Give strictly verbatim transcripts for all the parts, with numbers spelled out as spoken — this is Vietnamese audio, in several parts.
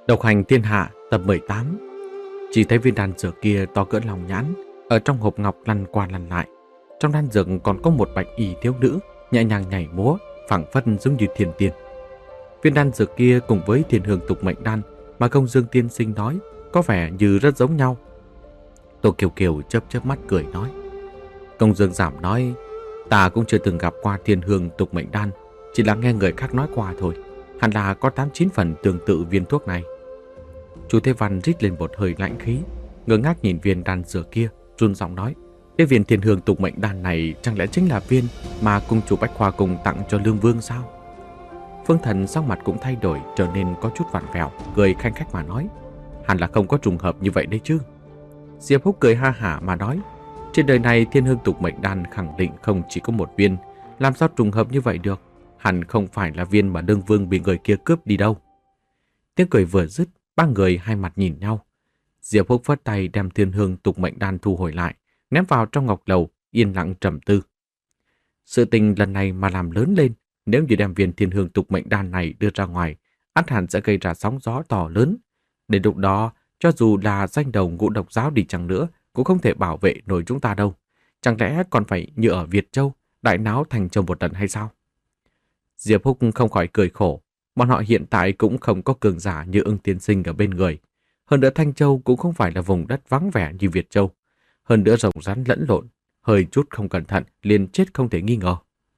Độc hành thiên hạ tập mười tám. Chỉ thấy viên đan dược kia to cỡ lòng nhãn, ở trong hộp ngọc lăn qua lăn lại. Trong đan dược còn có một bạch y thiếu nữ nhẹ nhàng nhảy múa, phảng phất giống như thiên tiên. Viên đan dược kia cùng với thiên hương tục mệnh đan mà Công Dương tiên sinh nói có vẻ như rất giống nhau. Tô Kiều Kiều chớp chớp mắt cười nói. Công Dương giảm nói, ta cũng chưa từng gặp qua thiên hương tục mệnh đan, chỉ là nghe người khác nói qua thôi. Hẳn là có tám chín phần tương tự viên thuốc này. Chu Thế Văn rít lên một hơi lạnh khí, ngơ ngác nhìn viên đan dược kia, run giọng nói: cái viên thiên hương tục mệnh đan này chẳng lẽ chính là viên mà cung chủ Bách Khoa Cung tặng cho Lương Vương sao? Phương Thần sắc mặt cũng thay đổi, trở nên có chút vặn vẹo, cười khanh khách mà nói: hẳn là không có trùng hợp như vậy đấy chứ. Diệp Húc cười ha hả mà nói: trên đời này thiên hương tục mệnh đan khẳng định không chỉ có một viên, làm sao trùng hợp như vậy được? Hẳn không phải là viên mà Lương Vương bị người kia cướp đi đâu. Tiếng cười vừa dứt, ba người hai mặt nhìn nhau. Diệp Húc phất tay đem thiên hương tục mệnh đan thu hồi lại, ném vào trong ngọc lầu, yên lặng trầm tư. Sự tình lần này mà làm lớn lên, nếu như đem viên thiên hương tục mệnh đan này đưa ra ngoài, ắt hẳn sẽ gây ra sóng gió to lớn. Đến lúc đó, cho dù là danh đầu Ngũ Độc giáo đi chăng nữa, cũng không thể bảo vệ nổi chúng ta đâu. Chẳng lẽ còn phải như ở Việt Châu, đại náo Thành Châu một lần hay sao? Diệp Húc không khỏi cười khổ. Bọn họ hiện tại cũng không có cường giả như Ưng tiên sinh ở bên người. Hơn nữa Thanh Châu cũng không phải là vùng đất vắng vẻ như Việt Châu. Hơn nữa rồng rắn lẫn lộn, hơi chút không cẩn thận liền chết không thể nghi ngờ.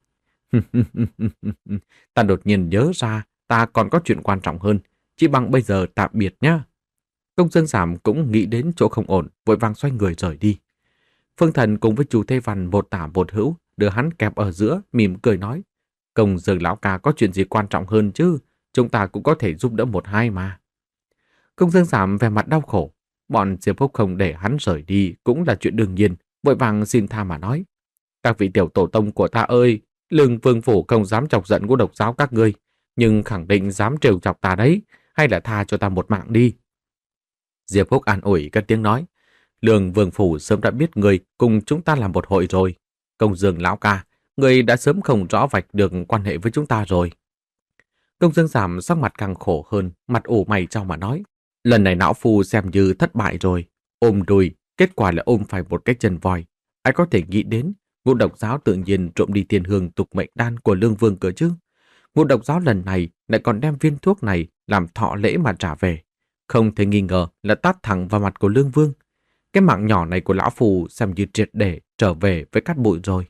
Ta đột nhiên nhớ ra, ta còn có chuyện quan trọng hơn. Chỉ bằng bây giờ tạm biệt nhá. Công Dương Giảm cũng nghĩ đến chỗ không ổn, vội vàng xoay người rời đi. Phương Thần cùng với Chu Thế Văn một tả một hữu, đưa hắn kẹp ở giữa, mỉm cười nói: Công Dương lão ca có chuyện gì quan trọng hơn chứ, chúng ta cũng có thể giúp đỡ một hai mà. Công Dương Giảm vẻ mặt đau khổ, bọn Diệp Húc không để hắn rời đi cũng là chuyện đương nhiên, vội vàng xin tha mà nói: các vị tiểu tổ tông của ta ơi, Lương Vương phủ không dám chọc giận Ngũ Độc giáo các ngươi, nhưng khẳng định dám trêu chọc ta đấy, hay là tha cho ta một mạng đi. Diệp Húc an ủi cất tiếng nói: Lương Vương phủ sớm đã biết người cùng chúng ta làm một hội rồi. Công Dương lão ca, người đã sớm không rõ vạch được quan hệ với chúng ta rồi. Công Dương Giảm sắc mặt càng khổ hơn, mặt ủ mày trao mà nói: lần này lão phu xem như thất bại rồi, ôm đùi, kết quả là ôm phải một cái chân voi. Ai có thể nghĩ đến Ngũ Độc giáo tự nhiên trộm đi tiền hương tục mệnh đan của Lương Vương cơ chứ? Ngũ Độc giáo lần này lại còn đem viên thuốc này làm thọ lễ mà trả về, không thể nghi ngờ là tát thẳng vào mặt của Lương Vương. Cái mạng nhỏ này của lão phu xem như triệt để trở về với cát bụi rồi.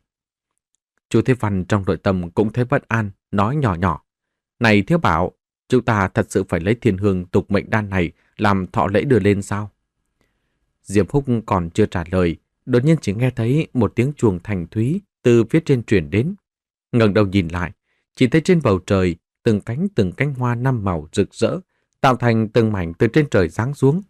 Chu Thế Văn trong nội tâm cũng thấy bất an, nói nhỏ nhỏ: này Thiếu Bảo, chúng ta thật sự phải lấy thiên hương tục mệnh đan này làm thọ lễ đưa lên sao? Diệp Húc còn chưa trả lời, đột nhiên chỉ nghe thấy một tiếng chuông thanh thúy từ phía trên truyền đến. Ngẩng đầu nhìn lại, chỉ thấy trên bầu trời từng cánh từng cánh hoa năm màu rực rỡ, tạo thành từng mảnh từ trên trời giáng xuống.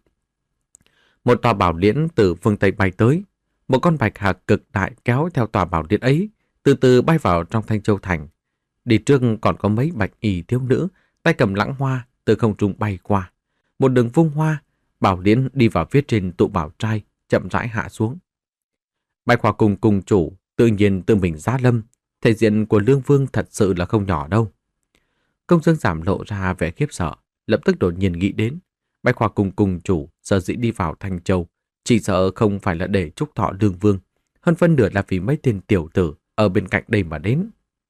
Một tòa bảo liễn từ phương Tây bay tới, một con bạch hạc cực đại kéo theo tòa bảo liễn ấy, từ từ bay vào trong Thanh Châu thành. Đi trước còn có mấy bạch y thiếu nữ tay cầm lãng hoa từ không trung bay qua. Một đường vung hoa, bảo liễn đi vào phía trên tụ bảo trai, chậm rãi hạ xuống. Bạch Khoa Cung cung chủ tự nhiên tự mình giá lâm, thể diện của Lương Vương thật sự là không nhỏ đâu. Công Dương Giảm lộ ra vẻ khiếp sợ, lập tức đột nhiên nghĩ đến Bạch Khoa Cung cung chủ sở dĩ đi vào Thanh Châu, chỉ sợ không phải là để chúc thọ Lương Vương, hơn phân nửa là vì mấy tên tiểu tử ở bên cạnh đây mà đến.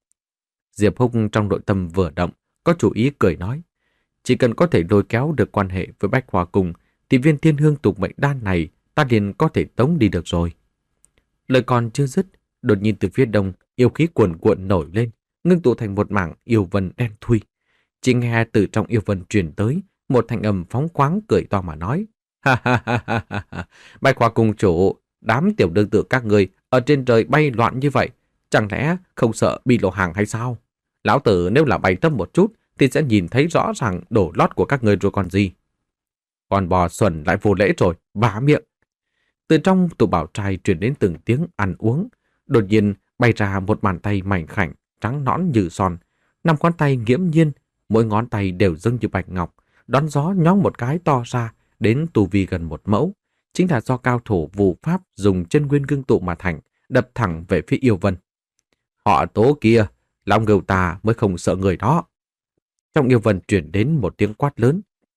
Diệp Húc trong nội tâm vừa động, có chủ ý cười nói: chỉ cần có thể lôi kéo được quan hệ với Bách Khoa Cung, thì viên thiên hương tục mệnh đan này ta liền có thể tống đi được rồi. Lời còn chưa dứt, đột nhiên từ phía đông yêu khí cuồn cuộn nổi lên, ngưng tụ thành một mảng yêu vân đen thui. Chỉ nghe từ trong yêu vân truyền tới một thanh âm phóng khoáng cười to mà nói: ha ha ha ha ha, Bách Khoa Cung chủ, đám tiểu đương tử các người ở trên trời bay loạn như vậy, chẳng lẽ không sợ bị lộ hàng hay sao? Lão tử nếu là bay thấp một chút thì sẽ nhìn thấy rõ ràng đổ lót của các người rồi còn gì. Con bò xuẩn lại vô lễ rồi, vả miệng. Từ trong tủ bảo trai truyền đến từng tiếng ăn uống, đột nhiên bay ra một bàn tay mảnh khảnh, trắng nõn như son, năm ngón tay nghiễm nhiên, mỗi ngón tay đều giống như bạch ngọc, đón gió nhóng một cái to ra đến tu vi gần một mẫu, chính là do cao thủ vụ pháp dùng chân nguyên ngưng tụ mà thành, đập thẳng về phía yêu vân. Họ Tố kia, Long Ngưu ta mới không sợ người đó. Trong yêu vân truyền đến một tiếng quát lớn,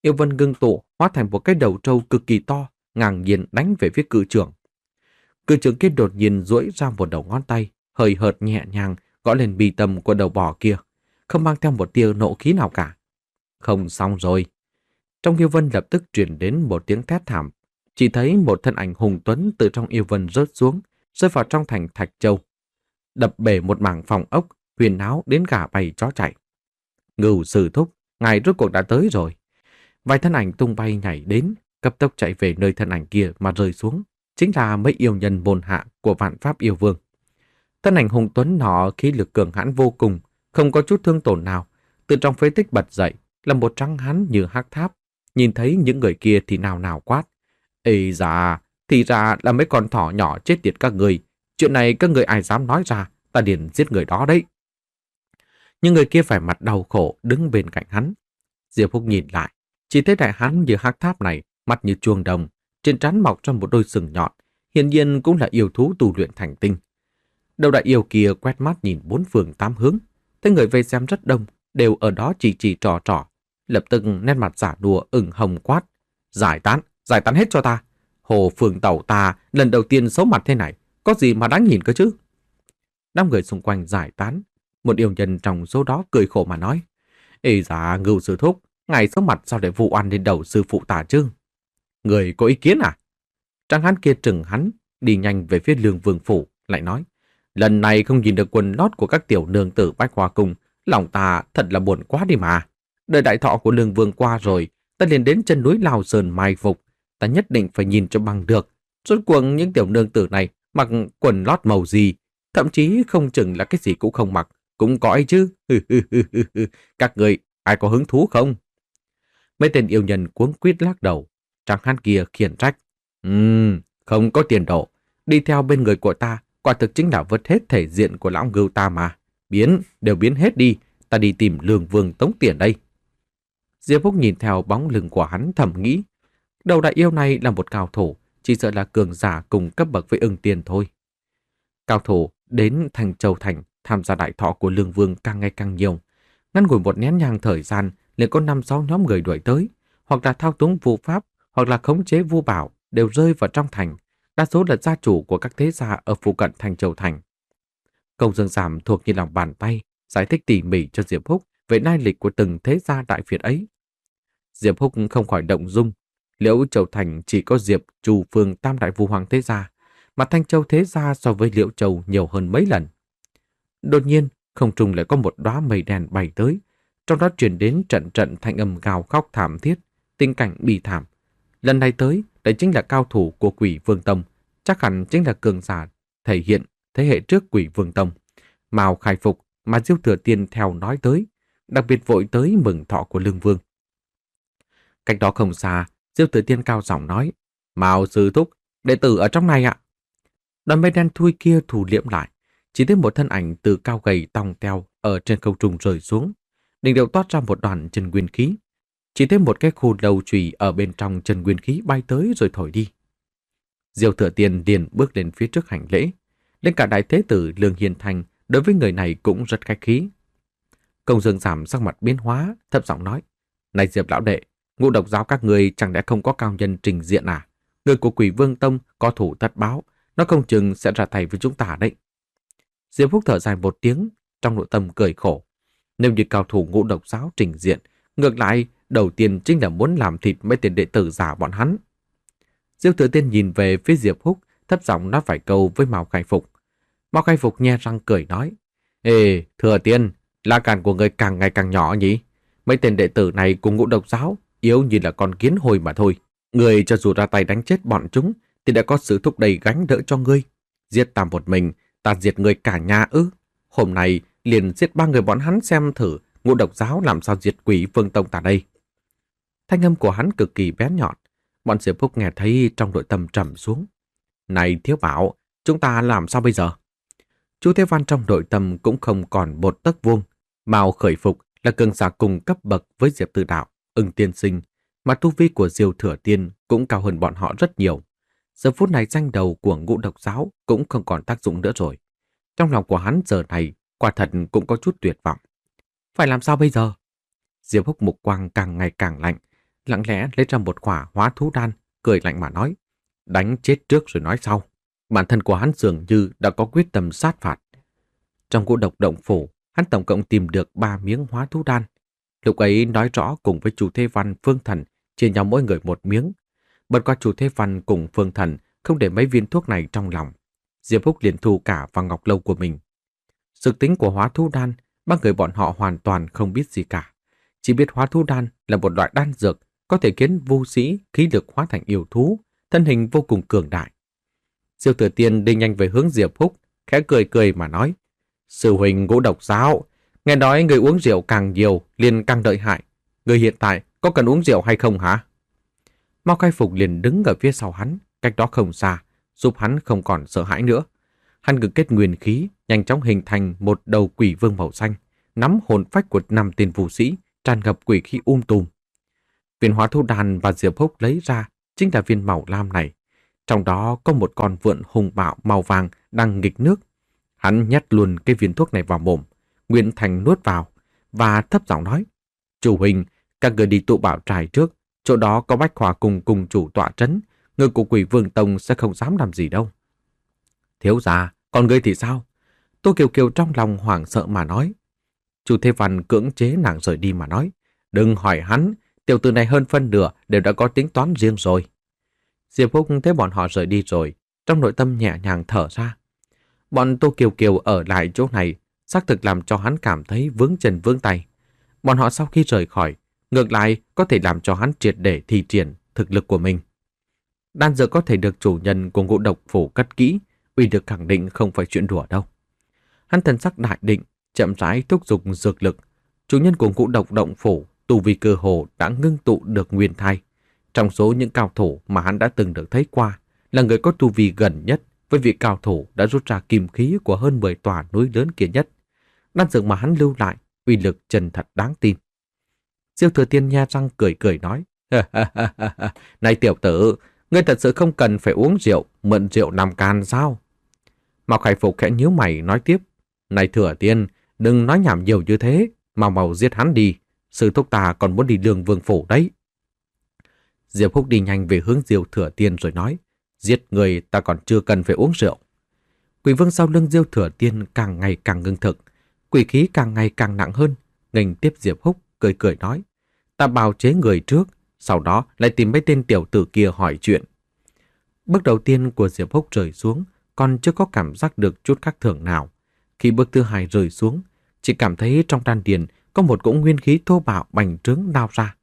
yêu vân ngưng tụ hóa thành một cái đầu trâu cực kỳ to, ngang nhiên đánh về phía cự trưởng. Cự trưởng kia đột nhiên duỗi ra một đầu ngón tay, hơi hợt nhẹ nhàng gõ lên bì tâm của đầu bò kia, không mang theo một tia nộ khí nào cả. Không xong rồi. Trong yêu vân lập tức truyền đến một tiếng thét thảm. Chỉ thấy một thân ảnh hùng tuấn từ trong yêu vân rớt xuống, rơi vào trong thành Thạch Châu, đập bể một mảng phòng ốc, huyền náo đến gà bay chó chạy. Ngưu Sư thúc, ngài rốt cuộc đã tới rồi. Vài thân ảnh tung bay nhảy đến, cấp tốc chạy về nơi thân ảnh kia mà rơi xuống, chính là mấy yêu nhân môn hạ của Vạn Pháp Yêu Vương. Thân ảnh hùng tuấn nọ khí lực cường hãn vô cùng, không có chút thương tổn nào, từ trong phế tích bật dậy, là một trắng hán như hắc tháp. Nhìn thấy những người kia thì nào nào quát: "Ê dạ, thì ra là mấy con thỏ nhỏ chết tiệt các người. Chuyện này các người ai dám nói ra, ta liền giết người đó đấy." Nhưng người kia phải mặt đau khổ đứng bên cạnh hắn. Diệp Húc nhìn lại, chỉ thấy đại hán như hắc tháp này, mặt như chuông đồng, trên trán mọc ra một đôi sừng nhọn, hiển nhiên cũng là yêu thú tu luyện thành tinh. Đầu đại yêu kia quét mắt nhìn bốn phương tám hướng, thấy người vây xem rất đông, đều ở đó chỉ chỉ trò trò, lập tức nét mặt giả đùa ửng hồng quát: "Giải tán, giải tán hết cho ta. Hồ Phường Tẩu ta lần đầu tiên xấu mặt thế này, có gì mà đáng nhìn cơ chứ?" Đám người xung quanh giải tán, một yêu nhân trong số đó cười khổ mà nói: "Ê dạ, Ngưu Sư thúc, ngài xấu mặt sao để vụ oan lên đầu sư phụ ta chứ? Người có ý kiến à?" Tráng hán kia trừng hắn, đi nhanh về phía Lương Vương phủ, lại nói: "Lần này không nhìn được quần lót của các tiểu nương tử Bách Hoa Cung, lòng ta thật là buồn quá đi mà. Đời đại thọ của Lương Vương qua rồi, ta liền đến chân núi Lào Sơn mai phục, ta nhất định phải nhìn cho bằng được. Rốt cuộc những tiểu nương tử này mặc quần lót màu gì, thậm chí không chừng là cái gì cũng không mặc, cũng có ấy chứ. Các người ai có hứng thú không?" Mấy tên yêu nhân cuống quýt lắc đầu. Tráng hán kia khiển trách: Ừm, không có tiền đồ, đi theo bên người của ta, quả thực chính là vứt hết thể diện của lão Ngưu ta mà. Biến, đều biến hết đi, ta đi tìm Lương Vương tống tiền đây." Diệp Húc nhìn theo bóng lưng của hắn thầm nghĩ, đầu đại yêu này là một cao thủ, chỉ sợ là cường giả cùng cấp bậc với Ưng Tiên thôi. Cao thủ đến Thành Châu Thành tham gia đại thọ của Lương Vương càng ngày càng nhiều. Ngắn ngủi một nén nhang thời gian, liền có năm sáu nhóm người đuổi tới, hoặc là thao túng vu pháp, hoặc là khống chế vu bảo, đều rơi vào trong thành. Đa số là gia chủ của các thế gia ở phụ cận Thành Châu Thành. Công Dương Giảm thuộc như lòng bàn tay, giải thích tỉ mỉ cho Diệp Húc về lai lịch của từng thế gia đại Việt ấy. Diệp Húc không khỏi động dung. Liễu Châu Thành chỉ có Diệp, Chu, Phương tam đại vu hoàng thế gia, mà Thanh Châu thế gia so với Liễu Châu nhiều hơn mấy lần. Đột nhiên, không trung lại có một đóa mây đen bay tới, trong đó truyền đến trận trận thanh âm gào khóc thảm thiết, tình cảnh bi thảm. Lần này tới, đây chính là cao thủ của Quỷ Vương Tông, chắc hẳn chính là cường giả thể hiện thế hệ trước Quỷ Vương Tông. Mao khai phục mà Diêu Thừa Tiên theo nói tới, đặc biệt vội tới mừng thọ của Lương Vương. Cách đó không xa, Diêu Thừa Tiên cao giọng nói: "Mao sư thúc, đệ tử ở trong này ạ." Đoàn mây đen thui kia thu liễm lại, chỉ thấy một thân ảnh từ cao gầy tòng teo ở trên không trung rơi xuống, đỉnh đầu toát ra một đoàn chân nguyên khí. Chỉ thấy một cái khu đầu chùy ở bên trong chân nguyên khí bay tới rồi thổi đi. Diêu Thừa Tiên liền bước lên phía trước hành lễ, đến cả đại thế tử Lương Hiền Thành đối với người này cũng rất khách khí. Công Dương Giảm sắc mặt biến hóa, thấp giọng nói: "Này Diệp lão đệ, Ngũ Độc giáo các người chẳng lẽ không có cao nhân trình diện à? Người của Quỷ Vương Tông có thủ tất báo, nó không chừng sẽ ra tay với chúng ta đấy." Diệp Húc thở dài một tiếng, trong nội tâm cười khổ. Nếu như cao thủ Ngũ Độc giáo trình diện, ngược lại đầu tiên chính là muốn làm thịt mấy tên đệ tử giả bọn hắn. Diêu Thừa Tiên nhìn về phía Diệp Húc, thấp giọng nói vài câu với Mao Khai Phục. Mao Khai Phục nhe răng cười nói: "Ê, Thừa Tiên, lá gan của người càng ngày càng nhỏ nhỉ? Mấy tên đệ tử này cùng Ngũ Độc giáo yếu như là con kiến hôi mà thôi. Người cho dù ra tay đánh chết bọn chúng thì đã có sự thúc đẩy gánh đỡ cho ngươi. Giết ta một mình, ta diệt người cả nhà ư? Hôm nay liền giết ba người bọn hắn xem thử Ngũ Độc giáo làm sao diệt Quỷ Vương Tông ta đây." Thanh âm của hắn cực kỳ bén nhọn. Bọn Diệp Húc nghe thấy trong nội tâm trầm xuống. "Này Thiếu Bảo, chúng ta làm sao bây giờ?" Chu Thế Văn trong nội tâm cũng không còn một tấc vuông. Mao Khởi Phục là cường giả cùng cấp bậc với Diệp Tư Đạo, Ưng Tiên Sinh, mà tu vi của Diêu Thừa Tiên cũng cao hơn bọn họ rất nhiều. Giờ phút này danh đầu của Ngũ Độc giáo cũng không còn tác dụng nữa rồi. Trong lòng của hắn giờ này quả thật cũng có chút tuyệt vọng. Phải làm sao bây giờ? Diệp Húc mục quang càng ngày càng lạnh, lặng lẽ lấy ra một quả hóa thú đan, cười lạnh mà nói, đánh chết trước rồi nói sau. Bản thân của hắn dường như đã có quyết tâm sát phạt. Trong ngũ độc động phủ, hắn tổng cộng tìm được ba miếng hóa thú đan. Lúc ấy nói rõ cùng với chủ Thế Văn, Phương Thần chia nhau mỗi người một miếng. Bất qua chủ Thế Văn cùng Phương Thần không để mấy viên thuốc này trong lòng. Diệp Húc liền thu cả vào ngọc lâu của mình. Dược tính của hóa thú đan, ba người bọn họ hoàn toàn không biết gì cả. Chỉ biết hóa thú đan là một loại đan dược có thể khiến vu sĩ khí lực hóa thành yêu thú, thân hình vô cùng cường đại. Diêu Thừa Tiên đi nhanh về hướng Diệp Húc, khẽ cười cười mà nói, sư huynh ngũ độc giáo, nghe nói người uống rượu càng nhiều liền càng lợi hại. Người hiện tại có cần uống rượu hay không hả? Mao Khai Phục liền đứng ở phía sau hắn, cách đó không xa, giúp hắn không còn sợ hãi nữa. Hắn ngừng kết nguyên khí, nhanh chóng hình thành một đầu quỷ vương màu xanh, nắm hồn phách của năm tên vũ sĩ, tràn ngập quỷ khí um tùm. Viên hóa thú đan và Diệp Húc lấy ra chính là viên màu lam này. Trong đó có một con vượn hùng bạo màu vàng đang nghịch nước. Hắn nhét luôn cái viên thuốc này vào mồm, Nguyên Thành nuốt vào và thấp giọng nói, chủ huynh, các người đi tụ bảo trài trước, chỗ đó có Bách Hỏa cùng cùng chủ tọa trấn, người của Quỷ Vương Tông sẽ không dám làm gì đâu. Thiếu gia, còn ngươi thì sao? Tô Kiều Kiều trong lòng hoảng sợ mà nói. Chủ Thế Văn cưỡng chế nàng rời đi mà nói, đừng hỏi hắn, tiểu tử này hơn phân nửa đều đã có tính toán riêng rồi. Diệp Húc thấy bọn họ rời đi rồi, trong nội tâm nhẹ nhàng thở ra. Bọn Tô Kiều Kiều ở lại chỗ này xác thực làm cho hắn cảm thấy vướng chân vướng tay. Bọn họ sau khi rời khỏi, ngược lại có thể làm cho hắn triệt để thi triển thực lực của mình. Đan dược có thể được chủ nhân của ngũ độc phủ cất kỹ, uy lực khẳng định không phải chuyện đùa đâu. Hắn thần sắc đại định, chậm rãi thúc giục dược lực. Chủ nhân của ngũ độc động phủ, tu vi cơ hồ đã ngưng tụ được nguyên thai. Trong số những cao thủ mà hắn đã từng được thấy qua, là người có tu vi gần nhất với vị cao thủ đã rút ra kim khí của hơn mười tòa núi lớn kia nhất. Đan dược mà hắn lưu lại, uy lực chân thật đáng tin. Diêu Thừa Tiên nha răng cười cười nói, này tiểu tử, ngươi thật sự không cần phải uống rượu, mượn rượu nằm can sao? Mao Khải Phục khẽ nhíu mày nói tiếp, này Thừa Tiên, đừng nói nhảm nhiều như thế, mau mau giết hắn đi, sư thúc ta còn muốn đi Lương Vương phủ đấy. Diệp Húc đi nhanh về hướng Diêu Thừa Tiên rồi nói, giết người ta còn chưa cần phải uống rượu. Quỷ vương sau lưng Diêu Thừa Tiên càng ngày càng ngưng thực, quỷ khí càng ngày càng nặng hơn, nghênh tiếp Diệp Húc cười cười nói, ta bào chế người trước, sau đó lại tìm mấy tên tiểu tử kia hỏi chuyện. Bước đầu tiên của Diệp Húc rơi xuống, còn chưa có cảm giác được chút khác thường nào. Khi bước thứ hai rơi xuống, chỉ cảm thấy trong đan điền có một cỗ nguyên khí thô bạo bành trướng lao ra.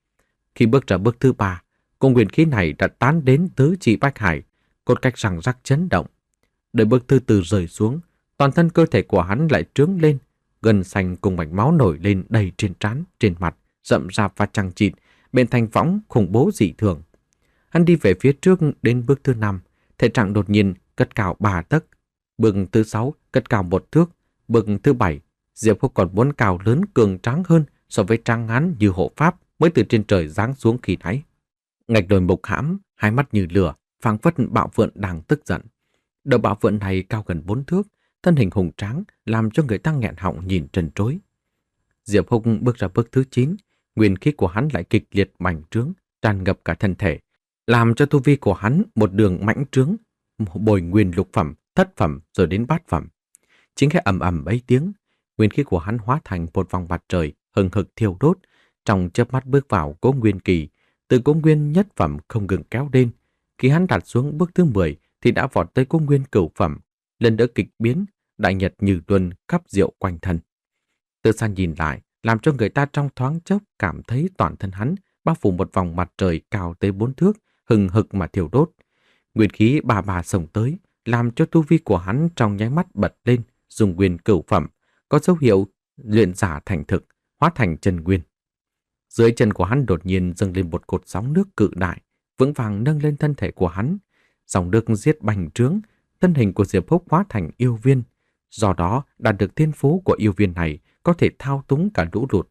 Khi bước ra bước thứ ba, cỗ nguyên khí này đã tán đến tứ chi bách hải, cốt cách răng rắc chấn động. Đợi bước thứ tư rơi xuống, toàn thân cơ thể của hắn lại trướng lên, gân xanh cùng mạch máu nổi lên đầy trên trán, trên mặt, rậm rạp và chằng chịt, bên thành võng khủng bố dị thường. Hắn đi về phía trước đến bước thứ năm, thể trạng đột nhiên cất cao ba tấc, bước thứ sáu cất cao một thước, bước thứ bảy Diệp Húc còn muốn cao lớn cường tráng hơn so với tráng hán như hộ pháp mới từ trên trời giáng xuống khi nãy. Ngạch đồi mục hãm, hai mắt như lửa, phảng phất bạo vượn đang tức giận. Đầu bạo vượn này cao gần bốn thước, thân hình hùng tráng làm cho người ta nghẹn họng nhìn trần trối. Diệp Húc bước ra bước thứ chín, nguyên khí của hắn lại kịch liệt bành trướng, tràn ngập cả thân thể, làm cho tu vi của hắn một đường mãnh trướng, bồi nguyên lục phẩm, thất phẩm rồi đến bát phẩm. Chính cái ầm ầm ấy tiếng, nguyên khí của hắn hóa thành một vòng mặt trời hừng hực thiêu đốt, trong chớp mắt bước vào cỗ nguyên kỳ, từ cỗ nguyên nhất phẩm không ngừng kéo lên. Khi hắn đặt xuống bước thứ mười thì đã vọt tới cỗ nguyên cửu phẩm, lần nữa kịch biến, đại nhật như luân khắp diệu quanh thân. Từ xa nhìn lại, làm cho người ta trong thoáng chốc cảm thấy toàn thân hắn bao phủ một vòng mặt trời cao tới bốn thước, hừng hực mà thiêu đốt. Nguyên khí bà bà sông tới, làm cho tu vi của hắn trong nháy mắt bật lên, dùng nguyên cửu phẩm, có dấu hiệu luyện giả thành thực, hóa thành chân nguyên. Dưới chân của hắn đột nhiên dâng lên một cột sóng nước cự đại, vững vàng nâng lên thân thể của hắn. Dòng nước giết bành trướng, thân hình của Diệp Húc hóa thành yêu viên. Do đó, đạt được thiên phú của yêu viên này có thể thao túng cả lũ lụt.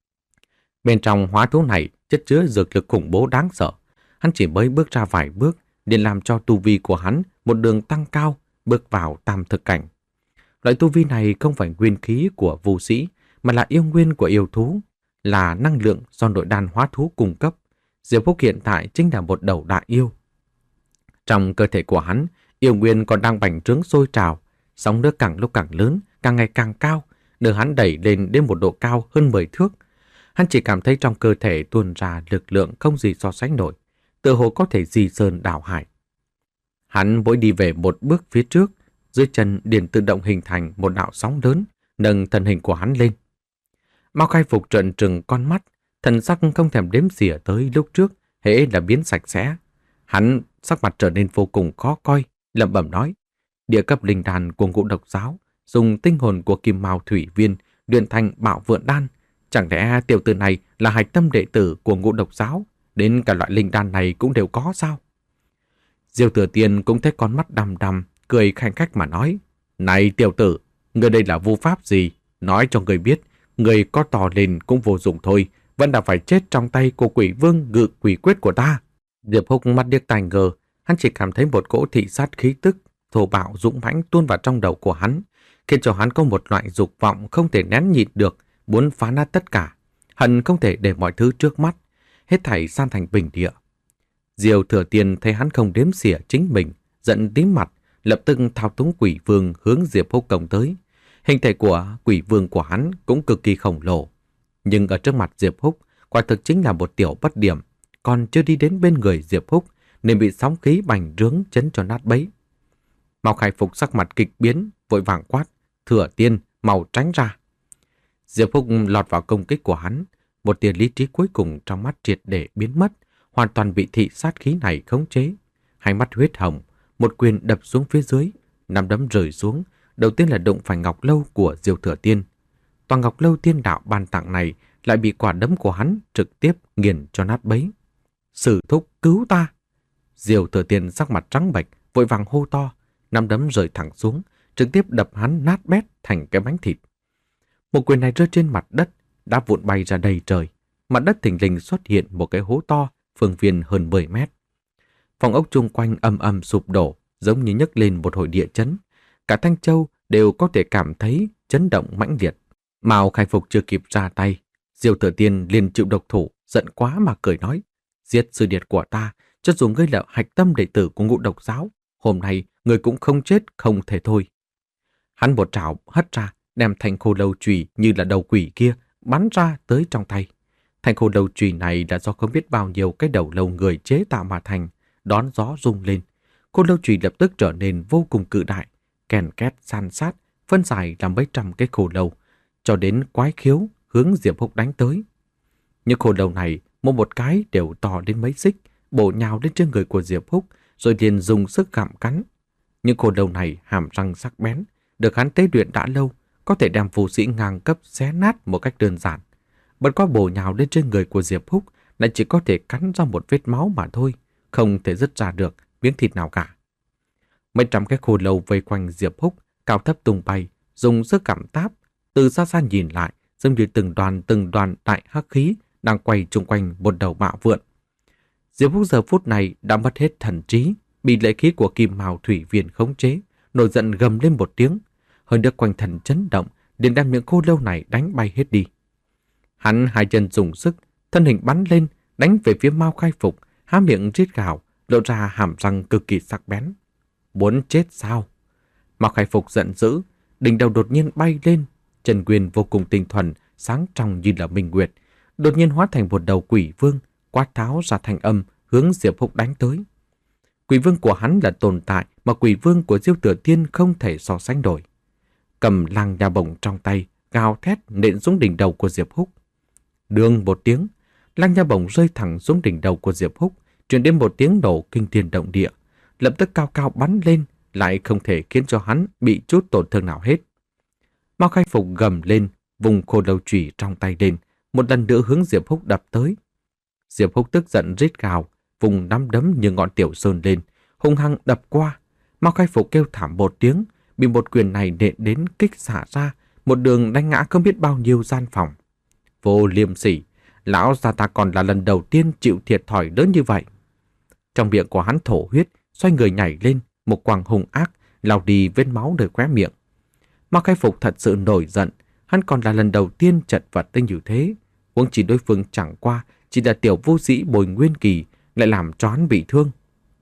Bên trong hóa thú này chất chứa dược lực khủng bố đáng sợ. Hắn chỉ mới bước ra vài bước, liền làm cho tu vi của hắn một đường tăng cao, bước vào tam thực cảnh. Loại tu vi này không phải nguyên khí của vu sĩ, mà là yêu nguyên của yêu thú, là năng lượng do nội đan hóa thú cung cấp. Diệp Húc hiện tại chính là một đầu đại yêu. Trong cơ thể của hắn, yêu nguyên còn đang bành trướng sôi trào, sóng nước càng lúc càng lớn, càng ngày càng cao, đưa hắn đẩy lên đến một độ cao hơn mười thước. Hắn chỉ cảm thấy trong cơ thể tuôn ra lực lượng không gì so sánh nổi, tựa hồ có thể di sơn đảo hải. Hắn vội đi về một bước phía trước, dưới chân liền tự động hình thành một đạo sóng lớn, nâng thân hình của hắn lên. Mao Khai Phục trợn trừng con mắt, thần sắc không thèm đếm xỉa tới lúc trước, hễ là biến sạch sẽ. Hắn sắc mặt trở nên vô cùng khó coi, lẩm bẩm nói: địa cấp linh đan của Ngũ Độc giáo, dùng tinh hồn của Kim Mao Thủy Viên luyện thành Bạo Vượn đan. Chẳng lẽ tiểu tử này là hạch tâm đệ tử của Ngũ Độc giáo, đến cả loại linh đan này cũng đều có sao? Diêu Thừa Tiên cũng thấy con mắt đăm đăm, cười khanh khách mà nói: này tiểu tử, người đây là vu pháp gì? Nói cho người biết, người có to lên cũng vô dụng thôi, vẫn đã phải chết trong tay của quỷ vương ngự quỷ quyết của ta. Diệp Húc mắt điếc tai ngơ, hắn chỉ cảm thấy một cỗ thị sát khí tức thô bạo dũng mãnh tuôn vào trong đầu của hắn, khiến cho hắn có một loại dục vọng không thể nén nhịn được, muốn phá nát tất cả, hận không thể để mọi thứ trước mắt hết thảy san thành bình địa. Diêu Thừa Tiên thấy hắn không đếm xỉa chính mình, giận tím mặt, lập tức thao túng quỷ vương hướng Diệp Húc công tới. Hình thể của quỷ vương của hắn cũng cực kỳ khổng lồ, nhưng ở trước mặt Diệp Húc, quả thực chính là một tiểu bất điểm, còn chưa đi đến bên người Diệp Húc nên bị sóng khí bành trướng chấn cho nát bấy. Mao Khai Phục sắc mặt kịch biến, vội vàng quát: Thừa Tiên, mau tránh ra! Diệp Húc lọt vào công kích của hắn, một tia lý trí cuối cùng trong mắt triệt để biến mất, hoàn toàn bị thị sát khí này khống chế. Hai mắt huyết hồng, một quyền đập xuống phía dưới, nắm đấm rơi xuống, đầu tiên là đụng phải ngọc lâu của Diêu Thừa Tiên. Toàn ngọc lâu tiên đạo ban tặng này lại bị quả đấm của hắn trực tiếp nghiền cho nát bấy. Sử thúc cứu ta! Diêu Thừa Tiên sắc mặt trắng bệch, vội vàng hô to, nắm đấm rơi thẳng xuống, trực tiếp đập hắn nát bét thành cái bánh thịt. Một quyền này rơi trên mặt đất, đã vụn bay ra đầy trời. Mặt đất thình lình xuất hiện một cái hố to, phương viên hơn mười mét. Phòng ốc chung quanh âm âm sụp đổ, giống như nhấc lên một hồi địa chấn. Cả Thanh Châu đều có thể cảm thấy chấn động mãnh liệt. Mao Khai Phục chưa kịp ra tay, Diêu Thừa Tiên liền chịu độc thủ, giận quá mà cười nói: giết sư điệt của ta, cho dù ngươi là hạch tâm đệ tử của Ngũ Độc giáo, hôm nay ngươi cũng không chết không thể thôi. Hắn một trảo hất ra, đem thanh khô lâu chùy như là đầu quỷ kia bắn ra tới trong tay. Thanh khô lâu chùy này là do không biết bao nhiêu cái đầu lâu người chế tạo mà thành, đón gió rung lên. Khô lâu chùy lập tức trở nên vô cùng cự đại, kèn két san sát, phân giải làm mấy trăm cái khô lâu, cho đến quái khiếu hướng Diệp Húc đánh tới. Những khô lâu này một một cái đều to đến mấy xích, bổ nhào lên trên người của Diệp Húc, rồi liền dùng sức gặm cắn. Những khô lâu này hàm răng sắc bén, được hắn tế luyện đã lâu, có thể đem phù sĩ ngang cấp xé nát một cách đơn giản. Bất quá bổ nhào lên trên người của Diệp Húc lại chỉ có thể cắn ra một vết máu mà thôi, không thể dứt ra được miếng thịt nào cả. Mấy trăm cái khô lâu vây quanh Diệp Húc, cao thấp tung bay, dùng sức cảm táp, từ xa xa nhìn lại, giống như từng đoàn từng đoàn đại hắc khí đang quay chung quanh một đầu bạo vượn. Diệp Húc giờ phút này đã mất hết thần trí, bị lệ khí của Kim Mao Thủy Viên khống chế, nổi giận gầm lên một tiếng, hơn được quanh thần chấn động, liền đem những khô lâu này đánh bay hết đi. Hắn hai chân dùng sức, thân hình bắn lên, đánh về phía Mao Khai Phục, há miệng rít gào, lộ ra hàm răng cực kỳ sắc bén. Muốn chết sao? Mao Khai Phục giận dữ, đỉnh đầu đột nhiên bay lên, chân quyền vô cùng tinh thuần, sáng trong như là minh nguyệt, đột nhiên hóa thành một đầu quỷ vương, quát tháo ra thanh âm hướng Diệp Húc đánh tới. Quỷ vương của hắn là tồn tại mà quỷ vương của Diêu Thừa Tiên không thể so sánh nổi. Cầm lang nha bổng trong tay, gào thét nện xuống đỉnh đầu của Diệp Húc. Đương một tiếng, lang nha bổng rơi thẳng xuống đỉnh đầu của Diệp Húc, truyền đến một tiếng nổ kinh thiên động địa, lập tức cao cao bắn lên, lại không thể khiến cho hắn bị chút tổn thương nào hết. Mao Khai Phục gầm lên, vùng khô lâu chùy trong tay lên, một lần nữa hướng Diệp Húc đập tới. Diệp Húc tức giận rít gào, vùng nắm đấm như ngọn tiểu sơn lên, hung hăng đập qua. Mao Khai Phục kêu thảm một tiếng, bị một quyền này nện đến kích xả ra, một đường đánh ngã không biết bao nhiêu gian phòng. Vô liêm sỉ, lão gia ta còn là lần đầu tiên chịu thiệt thòi lớn như vậy. Trong miệng của hắn thổ huyết, xoay người nhảy lên, một quàng hung ác, lau đi vết máu nơi khóe miệng. Mao Khai Phục thật sự nổi giận, hắn còn là lần đầu tiên chật vật tới như thế, huống chỉ đối phương chẳng qua chỉ là tiểu vô sĩ Bồi Nguyên Kỳ lại làm cho hắn bị thương.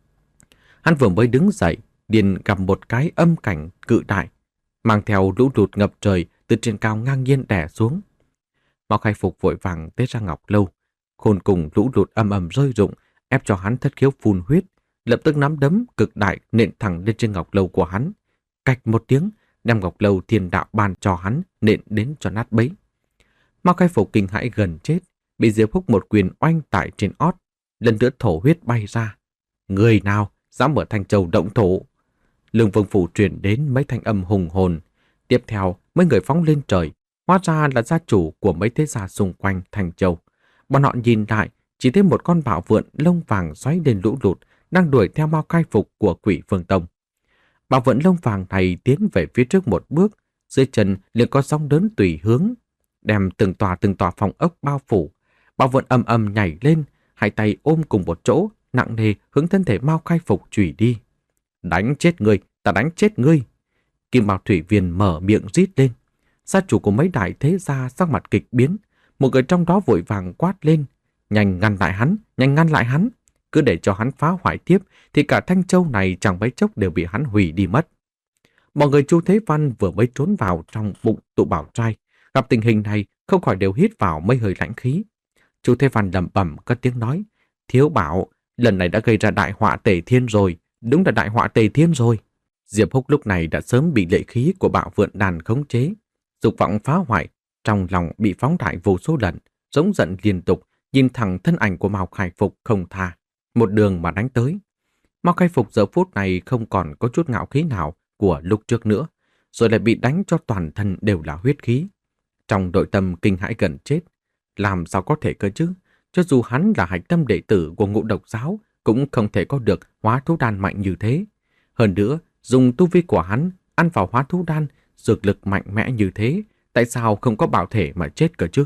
Hắn vừa mới đứng dậy, liền gặp một cái âm cảnh cự đại, mang theo lũ lụt ngập trời từ trên cao ngang nhiên đè xuống. Mao Khai Phục vội vàng tế ra ngọc lâu, khôn cùng lũ lụt âm ầm rơi rụng, ép cho hắn thất khiếu phun huyết, lập tức nắm đấm cực đại nện thẳng lên trên ngọc lâu của hắn. Cạch một tiếng, đem ngọc lâu thiên đạo ban cho hắn nện đến cho nát bấy. Mao Khai Phục kinh hãi gần chết, bị Diệp Húc một quyền oanh tại trên ót, lần nữa thổ huyết bay ra. Người nào dám ở Thanh Châu động thổ? Lương Vương Phủ truyền đến mấy thanh âm hùng hồn. Tiếp theo, mấy người phóng lên trời, hóa ra là gia chủ của mấy thế gia xung quanh Thanh Châu. Bọn họ nhìn lại, chỉ thấy một con bạo vượn lông vàng xoáy lên lũ lụt, đang đuổi theo Mao Khai Phục của Quỷ Vương Tông. Bạo vượn lông vàng này tiến về phía trước một bước, dưới chân liền có sóng lớn tùy hướng, đem từng tòa từng tòa phòng ốc bao phủ. Bạo vượn ầm ầm nhảy lên, hai tay ôm cùng một chỗ, nặng nề hướng thân thể Mao Khai Phục chủy đi. Đánh chết ngươi, ta đánh chết ngươi! Kim Mao Thủy Viên mở miệng rít lên. Gia chủ của mấy đại thế gia sắc mặt kịch biến, một người trong đó vội vàng quát lên. Nhanh ngăn lại hắn, nhanh ngăn lại hắn! Cứ để cho hắn phá hoại tiếp, thì cả Thanh Châu này chẳng mấy chốc đều bị hắn hủy đi mất. Mọi người Chu Thế Văn vừa mới trốn vào trong bụng tụ bảo trai, gặp tình hình này không khỏi đều hít vào mấy hơi lãnh khí. Chu Thế Văn lẩm bẩm cất tiếng nói, thiếu bảo, lần này đã gây ra đại họa tề thiên rồi, đúng là đại họa tề thiên rồi. Diệp Húc lúc này đã sớm bị lệ khí của bạo vượn đàn khống chế, dục vọng phá hoại, trong lòng bị phóng đại vô số lần, giống giận liên tục, nhìn thẳng thân ảnh của Mao Khai Phục không tha, một đường mà đánh tới. Mao Khai Phục giờ phút này không còn có chút ngạo khí nào của lúc trước nữa, rồi lại bị đánh cho toàn thân đều là huyết khí. Trong nội tâm kinh hãi gần chết, làm sao có thể cơ chứ? Cho dù hắn là hạch tâm đệ tử của Ngũ Độc giáo, cũng không thể có được hóa thú đan mạnh như thế. Hơn nữa, dùng tu vi của hắn ăn vào hóa thú đan, dược lực mạnh mẽ như thế, tại sao không có bảo thể mà chết cơ chứ?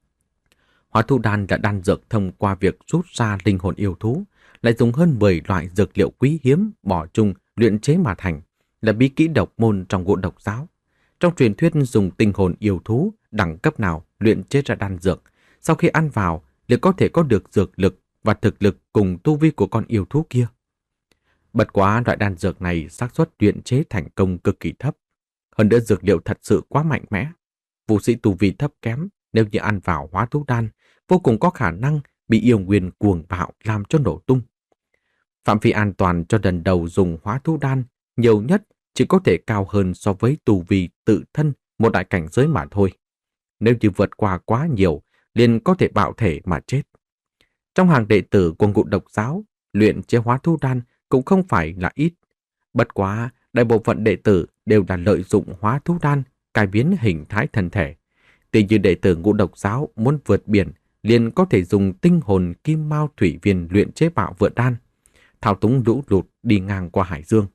Hóa thú đan là đan dược thông qua việc rút ra linh hồn yêu thú, lại dùng hơn mười loại dược liệu quý hiếm bỏ chung luyện chế mà thành, là bí kỹ độc môn trong Ngũ Độc giáo. Trong truyền thuyết dùng tinh hồn yêu thú đẳng cấp nào luyện chế ra đan dược, sau khi ăn vào liền có thể có được dược lực và thực lực cùng tu vi của con yêu thú kia. Bất quá loại đan dược này xác suất luyện chế thành công cực kỳ thấp. Hơn nữa dược liệu thật sự quá mạnh mẽ. Vũ sĩ tu vi thấp kém nếu như ăn vào hóa thú đan, vô cùng có khả năng bị yêu nguyên cuồng bạo làm cho nổ tung. Phạm vi an toàn cho lần đầu dùng hóa thú đan nhiều nhất chỉ có thể cao hơn so với tu vi tự thân một đại cảnh giới mà thôi. Nếu như vượt qua quá nhiều, liền có thể bạo thể mà chết. Trong hàng đệ tử của Ngũ Độc giáo, luyện chế hóa thú đan cũng không phải là ít. Bất quá, đại bộ phận đệ tử đều là lợi dụng hóa thú đan cải biến hình thái thân thể. Tỷ như đệ tử Ngũ Độc giáo muốn vượt biển, liền có thể dùng tinh hồn Kim Mao Thủy Viên luyện chế bạo vượt đan, thao túng lũ lụt đi ngang qua hải dương.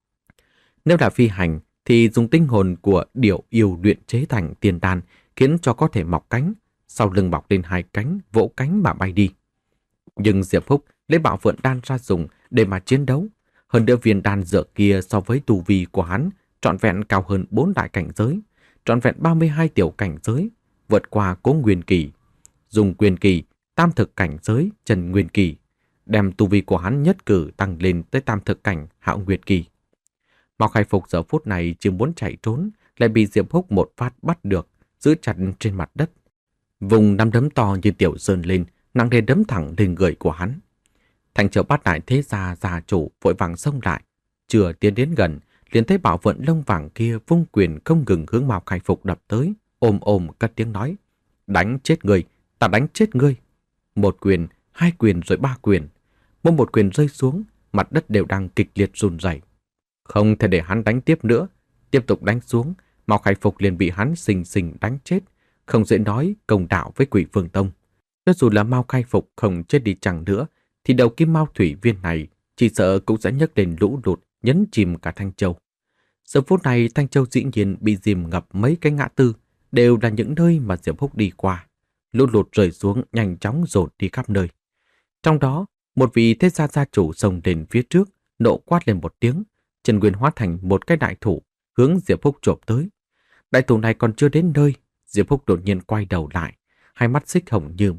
Nếu là phi hành, thì dùng tinh hồn của điểu yêu luyện chế thành tiền đan, khiến cho có thể mọc cánh, sau lưng bọc lên hai cánh, vỗ cánh mà bay đi. Nhưng Diệp Húc lấy bạo vượn đan ra dùng để mà chiến đấu. Hơn nữa viên đan dược kia so với tu vi của hắn trọn vẹn cao hơn bốn đại cảnh giới, trọn vẹn ba mươi hai tiểu cảnh giới, vượt qua Cố Nguyên Kỳ. Dùng Quyền Kỳ, tam thực cảnh giới, Trần Nguyên Kỳ, đem tu vi của hắn nhất cử tăng lên tới tam thực cảnh Hạo Nguyệt Kỳ. Mao Khai Phục giờ phút này chỉ muốn chạy trốn, lại bị Diệp Húc một phát bắt được, giữ chặt trên mặt đất. Vùng nắm đấm to như tiểu sơn lên, nặng nề đấm thẳng lên người của hắn. Thành Châu Bát đại thế gia gia chủ vội vàng xông lại, chưa tiến đến gần, liền thấy bảo vận lông vàng kia vung quyền không ngừng hướng Mao Khai Phục đập tới, ôm ôm cất tiếng nói: "Đánh chết ngươi, ta đánh chết ngươi!" Một quyền, hai quyền rồi ba quyền. Mỗi một quyền rơi xuống, mặt đất đều đang kịch liệt run rẩy. Không thể để hắn đánh tiếp nữa, tiếp tục đánh xuống, Mao Khai Phục liền bị hắn xình xình đánh chết, không dễ nói công đạo với Quỷ Vương Tông. Cho dù là Mao Khai Phục không chết đi chẳng nữa, thì đầu Kim Mao Thủy Viên này chỉ sợ cũng sẽ nhấc lên lũ lụt nhấn chìm cả Thanh Châu. Giờ phút này Thanh Châu dĩ nhiên bị dìm ngập mấy cái ngã tư, đều là những nơi mà Diệp Húc đi qua. Lũ lụt rơi xuống nhanh chóng dồn đi khắp nơi. Trong đó, một vị thế gia gia chủ xông đến phía trước, nộ quát lên một tiếng, Trần Nguyên hóa thành một cái đại thủ, hướng Diệp Húc chộp tới. Đại thủ này còn chưa đến nơi, Diệp Húc đột nhiên quay đầu lại, hai mắt xích hồng như máu,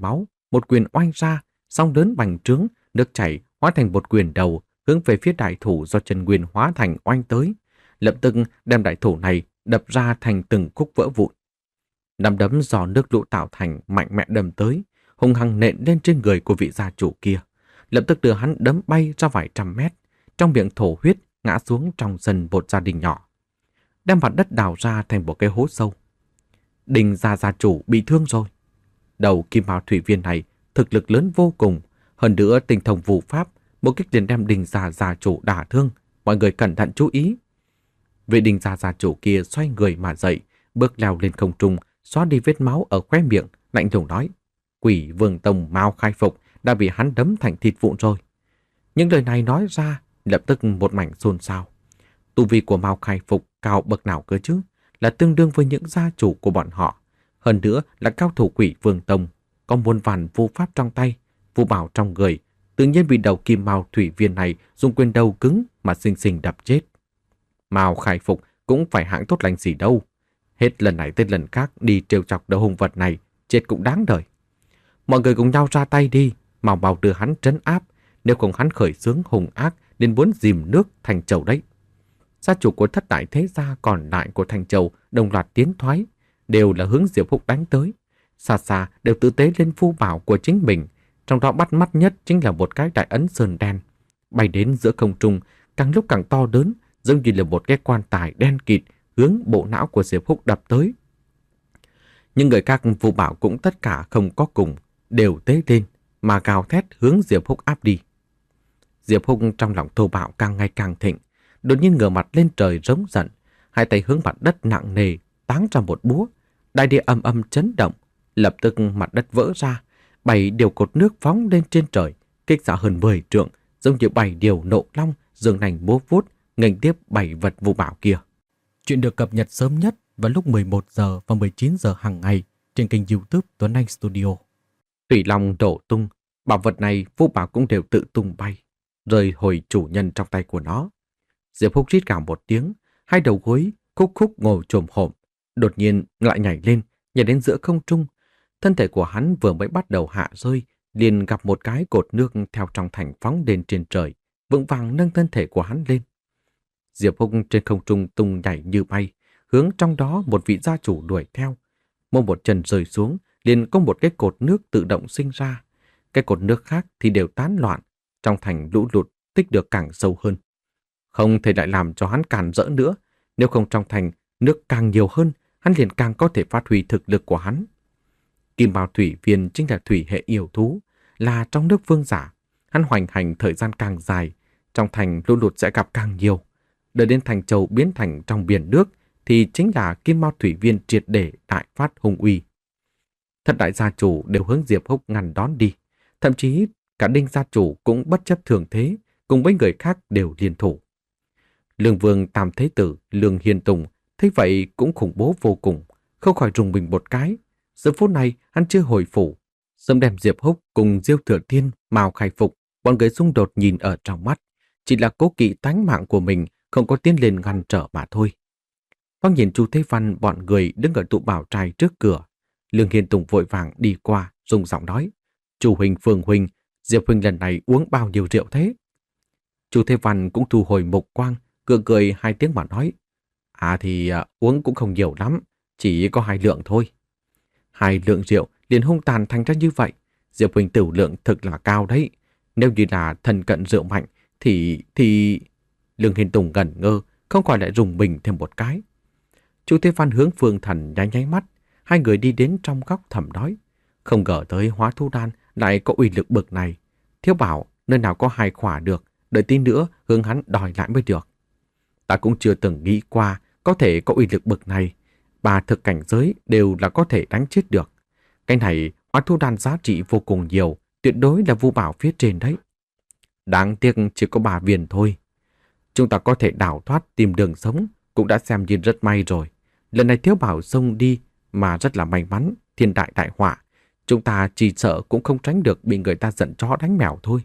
một quyền oanh ra, sóng lớn bành trướng, nước chảy hóa thành một quyền đầu hướng về phía đại thủ do chân nguyên hóa thành oanh tới, lập tức đem đại thủ này đập ra thành từng khúc vỡ vụn. Nắm đấm do nước lũ tạo thành mạnh mẽ đâm tới, hung hăng nện lên trên người của vị gia chủ kia, lập tức đưa hắn đấm bay ra vài trăm mét, trong miệng thổ huyết ngã xuống trong sân một gia đình nhỏ, đem mặt đất đào ra thành một cái hố sâu. Đình gia gia chủ bị thương rồi. Đầu kim mao thủy viên này thực lực lớn vô cùng, hơn nữa tinh thông vụ pháp, một kích liền đem Đình gia gia chủ đả thương. Mọi người cẩn thận chú ý. Vị Đình gia gia chủ kia xoay người mà dậy, bước leo lên không trung, xóa đi vết máu ở khóe miệng, lạnh lùng nói: Quỷ Vương Tông Mao Khai Phục đã bị hắn đấm thành thịt vụn rồi. Những lời này nói ra, lập tức một mảnh xôn xao. Tu vi của Mao Khai Phục cao bậc nào cơ chứ, là tương đương với những gia chủ của bọn họ. Hơn nữa là cao thủ Quỷ Vương Tông, có muôn vàn vu pháp trong tay, vu bảo trong người, tự nhiên bị đầu kim mao thủy viên này dùng quyền đầu cứng mà xinh xinh đập chết. Mao Khai Phục cũng phải hạng tốt lành gì đâu. Hết lần này tới lần khác đi trêu chọc đầu hung vật này, chết cũng đáng đời. Mọi người cùng nhau ra tay đi, mau mau đưa hắn trấn áp, nếu không hắn khởi xướng hung ác đến muốn dìm nước Thành Châu đấy. Gia chủ của thất đại thế gia còn lại của Thành Châu đồng loạt tiến thoái, đều là hướng Diệp Húc đánh tới. Xa xa đều tự tế lên phu bảo của chính mình, trong đó bắt mắt nhất chính là một cái đại ấn sơn đen, bay đến giữa không trung, càng lúc càng to lớn, giống như là một cái quan tài đen kịt hướng bộ não của Diệp Húc đập tới. Nhưng người khác phu bảo cũng tất cả không có cùng, đều tế lên mà gào thét hướng Diệp Húc áp đi. Diệp Húc trong lòng thô bạo càng ngày càng thịnh, đột nhiên ngửa mặt lên trời rống giận, hai tay hướng mặt đất nặng nề táng ra một búa, đại địa âm âm chấn động, lập tức mặt đất vỡ ra, bảy điều cột nước phóng lên trên trời, kích xạ hơn mười trượng, giống như bảy điều nộ long dương nành múa vuốt nghênh tiếp bảy vật vu bảo kia. Chuyện được cập nhật sớm nhất vào lúc mười một giờ và mười chín giờ hàng ngày trên kênh YouTube Tuấn Anh Studio. Thủy long đổ tung, bảo vật này vu bảo cũng đều tự tung bay, rơi hồi chủ nhân trong tay của nó. Diệp Húc rít gào một tiếng, hai đầu gối khúc khúc ngồi chồm hổm, đột nhiên lại nhảy lên, nhảy đến giữa không trung. Thân thể của hắn vừa mới bắt đầu hạ rơi, liền gặp một cái cột nước theo trong thành phóng lên trên trời, vững vàng nâng thân thể của hắn lên. Diệp Húc trên không trung tung nhảy như bay, hướng trong đó một vị gia chủ đuổi theo. Một một chân rơi xuống, liền có một cái cột nước tự động sinh ra. Cái cột nước khác thì đều tán loạn, trong thành lũ lụt tích được càng sâu hơn. Không thể lại làm cho hắn càn rỡ nữa, nếu không trong thành nước càng nhiều hơn, hắn liền càng có thể phát huy thực lực của hắn. Kim Mao thủy viên chính là thủy hệ yêu thú, là trong nước vương giả. Hắn hoành hành thời gian càng dài, trong thành lũ lụt sẽ gặp càng nhiều. Đợi đến Thành Châu biến thành trong biển nước thì chính là Kim Mao thủy viên triệt để đại phát hung uy. Thất đại gia chủ đều hướng Diệp Húc ngăn đón đi, thậm chí cả Đinh gia chủ cũng bất chấp thường thế, cùng với người khác đều liên thủ. Lương Vương Tam Thế Tử Lương Hiên Tùng thấy vậy cũng khủng bố vô cùng, không khỏi rùng mình một cái. Giờ phút này hắn chưa hồi phủ, sớm đem Diệp Húc cùng Diêu Thừa Thiên, Mao Khai Phục, bọn người xung đột nhìn ở trong mắt, chỉ là cố kỵ tánh mạng của mình, không có tiến lên ngăn trở mà thôi. Phong nhìn Chu Thế Văn bọn người đứng ở tụ bảo trai trước cửa, Lương Hiên Tùng vội vàng đi qua, dùng giọng nói: "Chu huynh, Phương huynh, Diệp huynh lần này uống bao nhiêu rượu thế?" Chu Thế Văn cũng thu hồi mục quang, cười cười hai tiếng mà nói: "À thì à, uống cũng không nhiều lắm, chỉ có hai lượng thôi." Hai lượng rượu liền hung tàn thành ra như vậy, Diệp huynh tử lượng thực là cao đấy. Nếu như là thần cận rượu mạnh thì thì Lương Hiên Tùng ngẩn ngơ, không khỏi lại rùng mình thêm một cái. Chu Thế Văn hướng Phương Thần nháy nháy mắt, hai người đi đến trong góc thầm nói: "Không ngờ tới hóa thú đan lại có uy lực bậc này. Thiếu bảo nơi nào có hai khỏa được, đợi tí nữa hướng hắn đòi lại mới được. Ta cũng chưa từng nghĩ qua có thể có uy lực bậc này. Ba thực cảnh giới đều là có thể đánh chết được. Cái này hóa thú đan giá trị vô cùng nhiều, tuyệt đối là vu bảo phía trên đấy. Đáng tiếc chỉ có ba viên thôi. Chúng ta có thể đào thoát tìm đường sống cũng đã xem như rất may rồi. Lần này thiếu bảo xông đi mà rất là may mắn, thiên đại đại họa. Chúng ta chỉ sợ cũng không tránh được bị người ta giận chó đánh mèo thôi."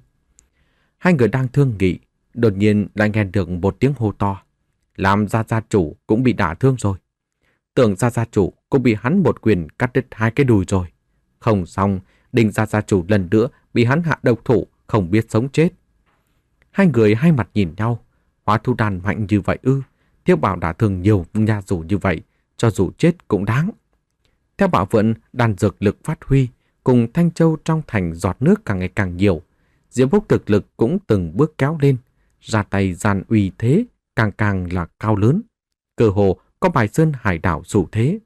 Hai người đang thương nghị, đột nhiên lại nghe được một tiếng hô to: "Làm gia gia chủ cũng bị đả thương rồi." Tưởng gia gia chủ cũng bị hắn một quyền cắt đứt hai cái đùi rồi. Không xong, Đinh gia gia chủ lần nữa bị hắn hạ độc thủ, không biết sống chết. Hai người hai mặt nhìn nhau. Hóa thú đan mạnh như vậy ư? Thiếu bảo đã thương nhiều nha dù như vậy, cho dù chết cũng đáng. Theo Bảo Vượn, đan dược lực phát huy, cùng Thanh Châu trong thành giọt nước càng ngày càng nhiều. Diệp Húc thực lực cũng từng bước kéo lên, ra tay gian uy thế càng càng là cao lớn. Cơ hồ có bài sơn hải đảo dụ thế.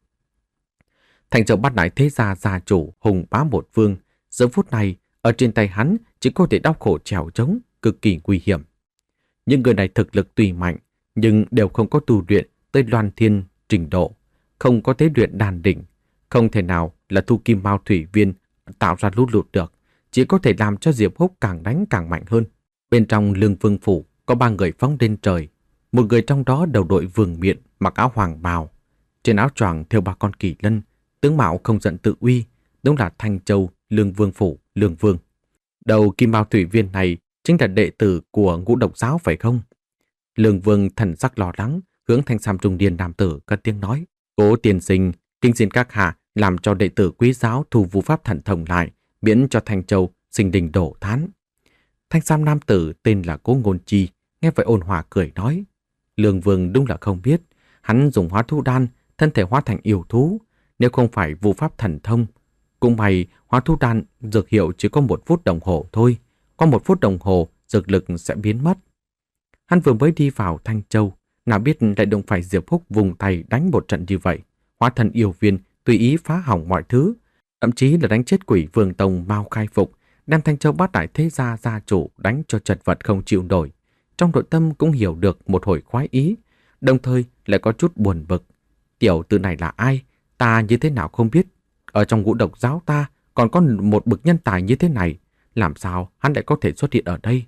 Thành Châu bắt đại thế gia gia chủ hùng bá một vương, giờ phút này ở trên tay hắn chỉ có thể đau khổ trèo trống, cực kỳ nguy hiểm. Những người này thực lực tùy mạnh, nhưng đều không có tu luyện tới loan thiên trình độ, không có tế luyện đan đỉnh, không thể nào là thu kim mao thủy viên tạo ra lút lụt được, chỉ có thể làm cho Diệp Húc càng đánh càng mạnh hơn. Bên trong Lương Vương phủ có ba người phóng lên trời, một người trong đó đầu đội vương miện, mặc áo hoàng bào, trên áo choàng thêu ba con kỳ lân, tướng mạo không giận tự uy, đúng là Thanh Châu Lương Vương phủ Lương Vương. Đầu kim mao thủy viên này chính là đệ tử của Ngũ Độc giáo phải không? Lương Vương thần sắc lo lắng, hướng thanh sam trung niên nam tử cất tiếng nói: Cố tiên sinh, kinh xin các hạ làm cho đệ tử quý giáo thu vu pháp thần thông lại, miễn cho Thanh Châu sinh đình đổ thán. Thanh sam nam tử tên là Cố Ngôn Chi, nghe vậy ôn hòa cười nói: Lương Vương đúng là không biết, hắn dùng hóa thú đan, thân thể hóa thành yêu thú, nếu không phải vu pháp thần thông. Cũng may hóa thú đan dược hiệu chỉ có một phút đồng hồ thôi, qua một phút đồng hồ dược lực sẽ biến mất. Hắn vừa mới đi vào Thanh Châu, nào biết lại đụng phải Diệp Húc vùng tay đánh một trận như vậy, hóa thần yêu viên tùy ý phá hỏng mọi thứ, thậm chí là đánh chết quỷ vương tông Mao Khai Phục, đem Thanh Châu bát đại thế gia gia chủ đánh cho chật vật không chịu nổi. Trong nội tâm cũng hiểu được một hồi khoái ý, đồng thời lại có chút buồn bực. Tiểu tử này là ai? Ta như thế nào không biết. Ở trong Ngũ Độc giáo ta còn có một bậc nhân tài như thế này, làm sao hắn lại có thể xuất hiện ở đây?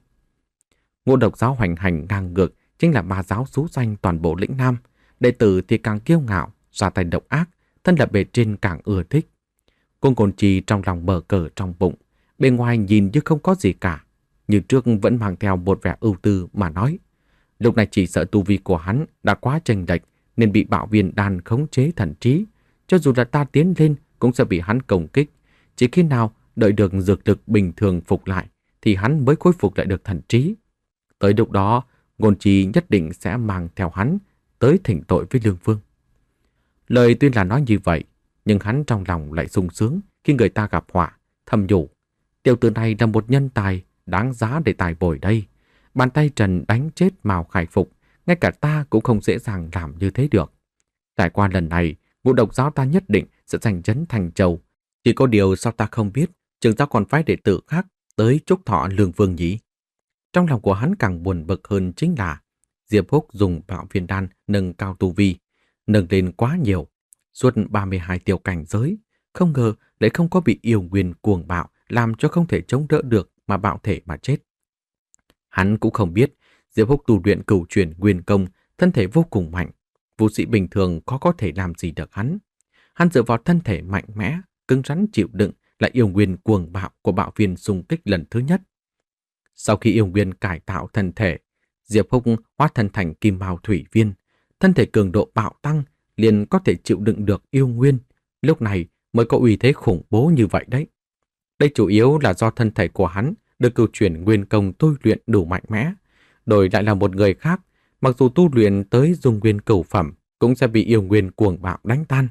Ngũ Độc giáo hoành hành ngang ngược, chính là ma giáo xú danh toàn bộ lĩnh Nam. Đệ tử thì càng kiêu ngạo, ra tay độc ác, thân là bề trên càng ưa thích. Cô Ngôn Chi trong lòng bờ cờ trong bụng, bên ngoài nhìn như không có gì cả, như trước vẫn mang theo một vẻ ưu tư mà nói. Lúc này chỉ sợ tu vi của hắn đã quá chênh lệch nên bị bạo viên đan khống chế thần trí. Cho dù là ta tiến lên cũng sẽ bị hắn công kích. Chỉ khi nào đợi được dược lực bình thường phục lại thì hắn mới khôi phục lại được thần trí. Tới lúc đó, Ngôn Chi nhất định sẽ mang theo hắn tới thỉnh tội với Lương Vương. Lời tuy là nói như vậy, nhưng hắn trong lòng lại sung sướng khi người ta gặp họa, thầm nhủ. Tiểu tử này là một nhân tài, đáng giá để tài bồi đây. Bàn tay trần đánh chết Mao Khải Phục, ngay cả ta cũng không dễ dàng làm như thế được. Trải qua lần này, Ngũ Độc giáo ta nhất định sẽ giành trấn Thành Châu. Chỉ có điều sao ta không biết, trường giáo còn phái đệ tử khác tới chúc thọ Lương Vương nhỉ? Trong lòng của hắn càng buồn bực hơn chính là Diệp Húc dùng bạo viên đan nâng cao tu vi, nâng lên quá nhiều, suốt ba mươi hai tiểu cảnh giới, không ngờ lại không có bị yêu nguyên cuồng bạo làm cho không thể chống đỡ được mà bạo thể mà chết. Hắn cũng không biết Diệp Húc tu luyện cửu truyền nguyên công, thân thể vô cùng mạnh, vũ sĩ bình thường khó có thể làm gì được hắn. Hắn dựa vào thân thể mạnh mẽ, cứng rắn chịu đựng là yêu nguyên cuồng bạo của bạo viên xung kích lần thứ nhất. Sau khi yêu nguyên cải tạo thân thể, Diệp Húc hóa thân thành kim mao thủy viên, thân thể cường độ bạo tăng, liền có thể chịu đựng được yêu nguyên, lúc này mới có uy thế khủng bố như vậy đấy. Đây chủ yếu là do thân thể của hắn được cửu truyền nguyên công tu luyện đủ mạnh mẽ, đổi lại là một người khác, mặc dù tu luyện tới dung nguyên cửu phẩm cũng sẽ bị yêu nguyên cuồng bạo đánh tan.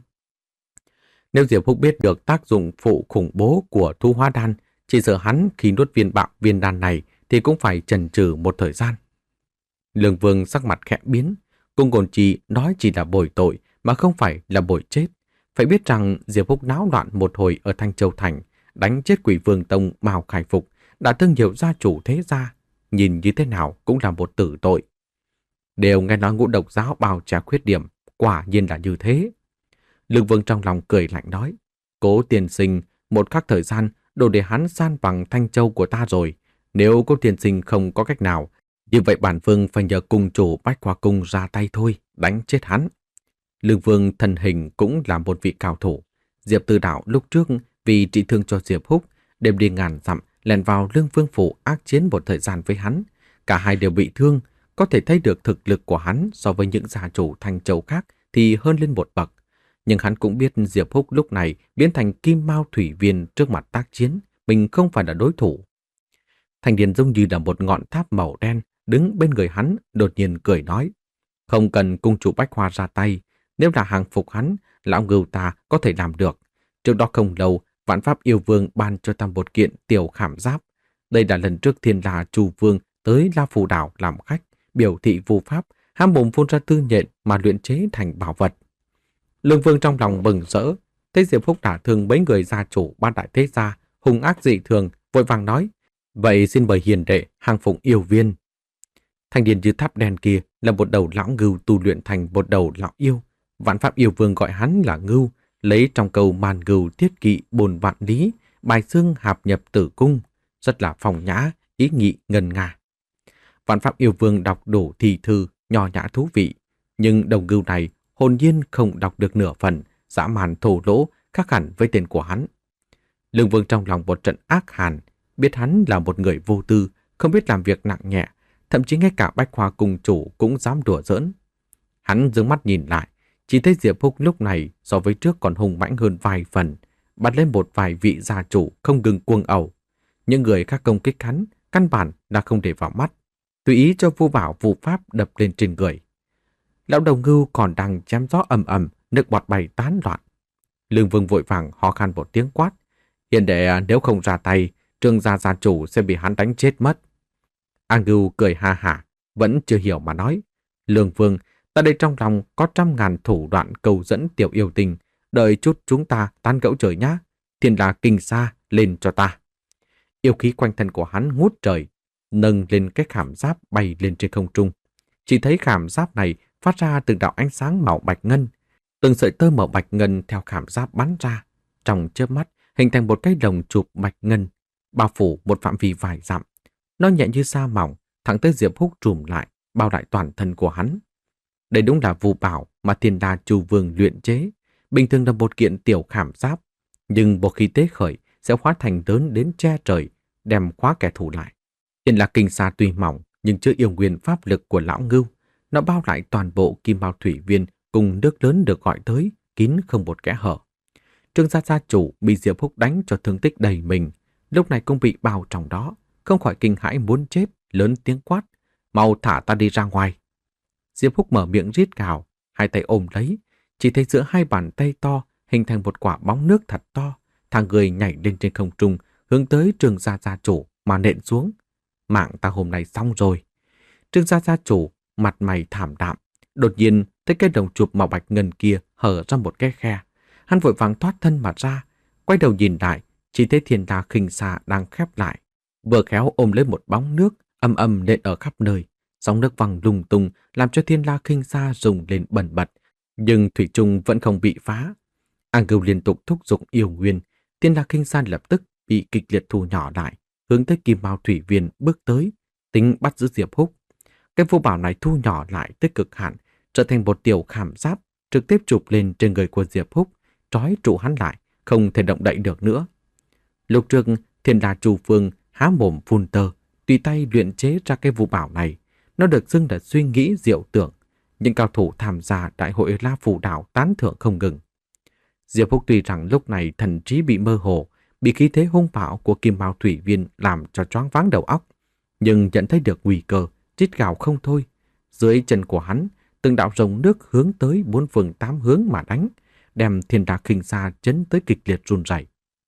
Nếu Diệp Húc biết được tác dụng phụ khủng bố của thu hóa đan, chỉ sợ hắn khi nuốt viên bạo viên đan này thì cũng phải chần chừ một thời gian. Lương Vương sắc mặt khẽ biến, Cung Ngôn Chi nói chỉ là bồi tội mà không phải là bồi chết. Phải biết rằng Diệp Húc náo loạn một hồi ở Thanh Châu Thành, đánh chết Quỷ Vương Tông Mao Khải Phục, đã thương nhiều gia chủ thế gia, nhìn như thế nào cũng là một tử tội. Đều nghe nói Ngũ Độc giáo bao che khuyết điểm, quả nhiên là như thế. Lương Vương trong lòng cười lạnh nói, Cố tiên sinh, một khắc thời gian đủ để hắn san bằng Thanh Châu của ta rồi. Nếu Cố tiên sinh không có cách nào, như vậy bản vương phải nhờ cung chủ Bách Hoa Cung ra tay thôi, đánh chết hắn. Lương Vương thân hình cũng là một vị cao thủ. Diệp Tư Đạo lúc trước vì trị thương cho Diệp Húc, đêm đi ngàn dặm lẻn vào Lương Vương phủ ác chiến một thời gian với hắn. Cả hai đều bị thương, có thể thấy được thực lực của hắn so với những gia chủ Thanh Châu khác thì hơn lên một bậc. Nhưng hắn cũng biết Diệp Húc lúc này biến thành kim mao thủy viên trước mặt tác chiến, mình không phải là đối thủ. Thanh niên giống như là một ngọn tháp màu đen đứng bên người hắn, đột nhiên cười nói: "Không cần cung chủ Bách Hoa ra tay, nếu là hàng phục hắn, lão Ngưu ta có thể làm được. Trước đó không lâu, Vạn Pháp Yêu Vương ban cho ta một kiện tiểu khảm giáp. Đây là lần trước Thiên La Chu Vương tới La Phù Đảo làm khách, biểu thị vu pháp, hám mồm phun ra tư nhện mà luyện chế thành bảo vật." Lương Vương trong lòng mừng rỡ, thấy Diệp Húc đả thương mấy người gia chủ Bát Đại Thế Gia, hung ác dị thường, vội vàng nói: "Vậy xin mời hiền đệ hàng phụng yêu viên." Thanh niên như tháp đen kia là một đầu lão ngưu tu luyện thành một đầu lão yêu. Vạn Pháp Yêu Vương gọi hắn là ngưu, lấy trong câu màn ngưu thiết kỵ bồn vạn lý, bài xương hạp nhập tử cung, rất là phong nhã, ý nhị ngân nga. Vạn Pháp Yêu Vương đọc đủ thi thư, nho nhã thú vị, nhưng đồng ngưu này hồn nhiên không đọc được nửa phần, dã man thô lỗ, khác hẳn với tên của hắn. Lương Vương trong lòng một trận ác hàn, biết hắn là một người vô tư, không biết làm việc nặng nhẹ, thậm chí ngay cả Bách Hoa cung chủ cũng dám đùa giỡn. Hắn dương mắt nhìn lại, chỉ thấy Diệp Húc lúc này so với trước còn hùng mãnh hơn vài phần, bắt lên một vài vị gia chủ không ngừng cuồng ẩu. Những người khác công kích hắn, căn bản là không để vào mắt, tùy ý cho Vu Bảo vu pháp đập lên trên người. Lão đầu ngưu còn đang chém gió ầm ầm, nước bọt bay tán loạn. Lương Vương vội vàng ho khan một tiếng quát: "Hiền đệ nếu không ra tay, Trương gia gia chủ sẽ bị hắn đánh chết mất." A Ngưu cười ha hả, vẫn chưa hiểu mà nói: "Lương Vương, ta đây trong lòng có trăm ngàn thủ đoạn cầu dẫn tiểu yêu tình, đợi chút chúng ta tán gẫu trời nhá. Thiên La Kinh Sa lên cho ta." Yêu khí quanh thân của hắn ngút trời, nâng lên cái khảm giáp bay lên trên không trung. Chỉ thấy khảm giáp này phát ra từng đạo ánh sáng màu bạch ngân, từng sợi tơ màu bạch ngân theo khảm giáp bắn ra, trong chớp mắt hình thành một cái lồng chụp bạch ngân, bao phủ một phạm vi vài dặm. Nó nhẹ như sa mỏng, thẳng tới Diệp Húc trùm lại, bao lại toàn thân của hắn. Đây đúng là vu bảo mà Thiên La Chu Vương luyện chế, bình thường là một kiện tiểu khảm giáp, nhưng một khi tế khởi sẽ hóa thành lớn đến che trời, đem khóa kẻ thù lại. Thiên La Kinh Sa tuy mỏng nhưng chưa yêu nguyên pháp lực của lão ngưu, nó bao lại toàn bộ kim mao thủy viên cùng nước lớn được gọi tới, kín không một kẽ hở. Trương gia gia chủ bị Diệp Húc đánh cho thương tích đầy mình, lúc này cũng bị bao trong đó, không khỏi kinh hãi muốn chết, lớn tiếng quát: "Mau thả ta đi ra ngoài!" Diệp Húc mở miệng rít gào, hai tay ôm lấy, chỉ thấy giữa hai bàn tay to hình thành một quả bóng nước thật to, thằng người nhảy lên trên không trung, hướng tới Trương gia gia chủ mà nện xuống. Mạng ta hôm nay xong rồi. Trương gia gia chủ mặt mày thảm đạm, đột nhiên thấy cái đồng chụp màu bạch ngân kia hở ra một cái khe. Hắn vội vàng thoát thân mà ra, quay đầu nhìn lại, chỉ thấy Thiên La Kinh Sa đang khép lại, vừa khéo ôm lấy một bóng nước, âm âm nện ở khắp nơi. Sóng nước văng lung tung làm cho Thiên La Kinh Sa rung lên bần bật, nhưng thủy chung vẫn không bị phá. A Ngưu liên tục thúc giục yêu nguyên, Thiên La Kinh Sa lập tức bị kịch liệt thu nhỏ lại, hướng tới kim mao thủy viên bước tới, tính bắt giữ Diệp Húc. Cái vu bảo này thu nhỏ lại tới cực hạn, trở thành một tiểu khảm giáp, trực tiếp chụp lên trên người của Diệp Húc, trói trụ hắn lại, không thể động đậy được nữa. Lúc trước, Thiên La Chu Vương há mồm phun tơ, tùy tay luyện chế ra cái vu bảo này. Nó được xưng là suy nghĩ diệu tưởng, những cao thủ tham gia đại hội La Phù Đảo tán thưởng không ngừng. Diệp Húc tuy rằng lúc này thần trí bị mơ hồ, bị khí thế hung bạo của kim mao thủy viên làm cho choáng váng đầu óc, nhưng nhận thấy được nguy cơ, rít gào không thôi. Dưới chân của hắn, từng đạo rồng nước hướng tới bốn phương tám hướng mà đánh, đem Thiên La Kinh Sa chấn tới kịch liệt run rẩy.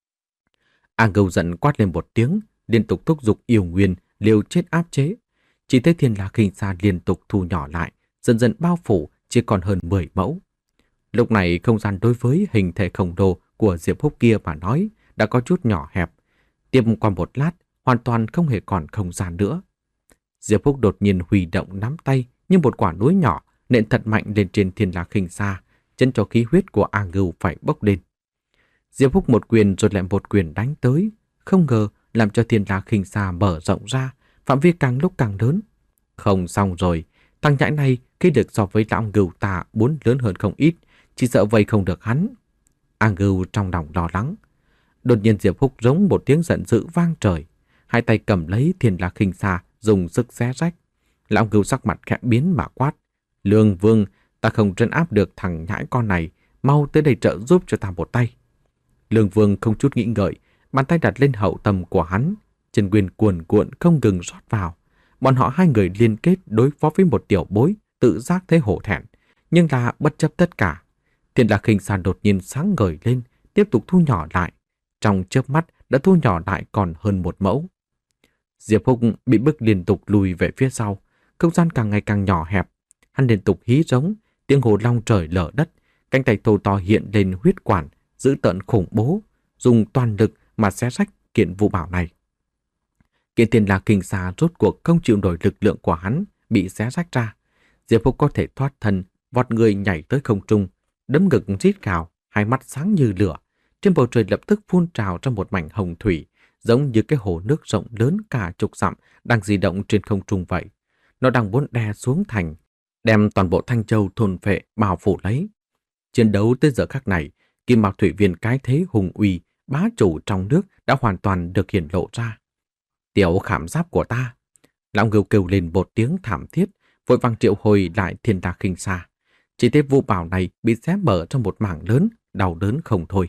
A Ngưu giận quát lên một tiếng, liên tục thúc giục yêu nguyên liều chết áp chế. Chỉ thấy Thiên La Kinh Sa liên tục thu nhỏ lại, dần dần bao phủ chỉ còn hơn mười mẫu. Lúc này không gian đối với hình thể khổng lồ của Diệp Húc kia mà nói đã có chút nhỏ hẹp. Tiếp qua một lát, hoàn toàn không hề còn không gian nữa. Diệp Húc đột nhiên huy động nắm tay như một quả núi nhỏ, nện thật mạnh lên trên Thiên La Kinh Sa, chân cho khí huyết của A Ngưu phải bốc lên. Diệp Húc một quyền rồi lại một quyền đánh tới, không ngờ làm cho Thiên La Kinh Sa mở rộng ra, phạm vi càng lúc càng lớn. Không xong rồi, thằng nhãi này khi được so với lão Ngưu ta muốn lớn hơn không ít, chỉ sợ vây không được hắn. A Ngưu trong lòng lo lắng. Đột nhiên Diệp Húc giống một tiếng giận dữ vang trời, hai tay cầm lấy Thiên La Kinh Sa dùng sức xé rách. Lão Ngưu sắc mặt khẽ biến mà quát: "Lương Vương, ta không trấn áp được thằng nhãi con này, mau tới đây trợ giúp cho ta một tay. Lương Vương không chút nghĩ ngợi, bàn tay đặt lên hậu tâm của hắn, chân nguyên cuồn cuộn không ngừng rót vào. Bọn họ hai người liên kết đối phó với một tiểu bối, tự giác thấy hổ thẹn, nhưng là bất chấp tất cả. Thiên Lạc Khinh Xa đột nhiên sáng ngời lên, tiếp tục thu nhỏ lại. Trong chớp mắt đã thu nhỏ lại còn hơn một mẫu. Diệp Húc bị bức liên tục lùi về phía sau, không gian càng ngày càng nhỏ hẹp. Hắn liên tục hí giống, tiếng hồ long trời lở đất, cánh tay thô to hiện lên huyết quản, dữ tợn khủng bố, dùng toàn lực mà xé rách kiện vũ bảo này. Kiện Thiên Lạc Khinh Xa rốt cuộc không chịu nổi lực lượng của hắn, bị xé rách ra. Diệp Húc có thể thoát thân, vọt người nhảy tới không trung, đấm ngực rít gào, hai mắt sáng như lửa. Trên bầu trời lập tức phun trào ra một mảnh hồng thủy, giống như cái hồ nước rộng lớn cả chục dặm đang di động trên không trung vậy. Nó đang muốn đè xuống thành, đem toàn bộ Thanh Châu thôn phệ bao phủ lấy. Chiến đấu tới giờ khắc này, Kim Mạc Thủy Viên cái thế hùng uy, bá chủ trong nước đã hoàn toàn được hiển lộ ra. Tiểu khảm giáp của ta! Lão Ngưu kêu lên một tiếng thảm thiết, vội vàng triệu hồi lại Thiên Lạc Khinh Xa. Chỉ thấy vũ bảo này bị xé mở trong một mảng lớn, đau đớn không thôi.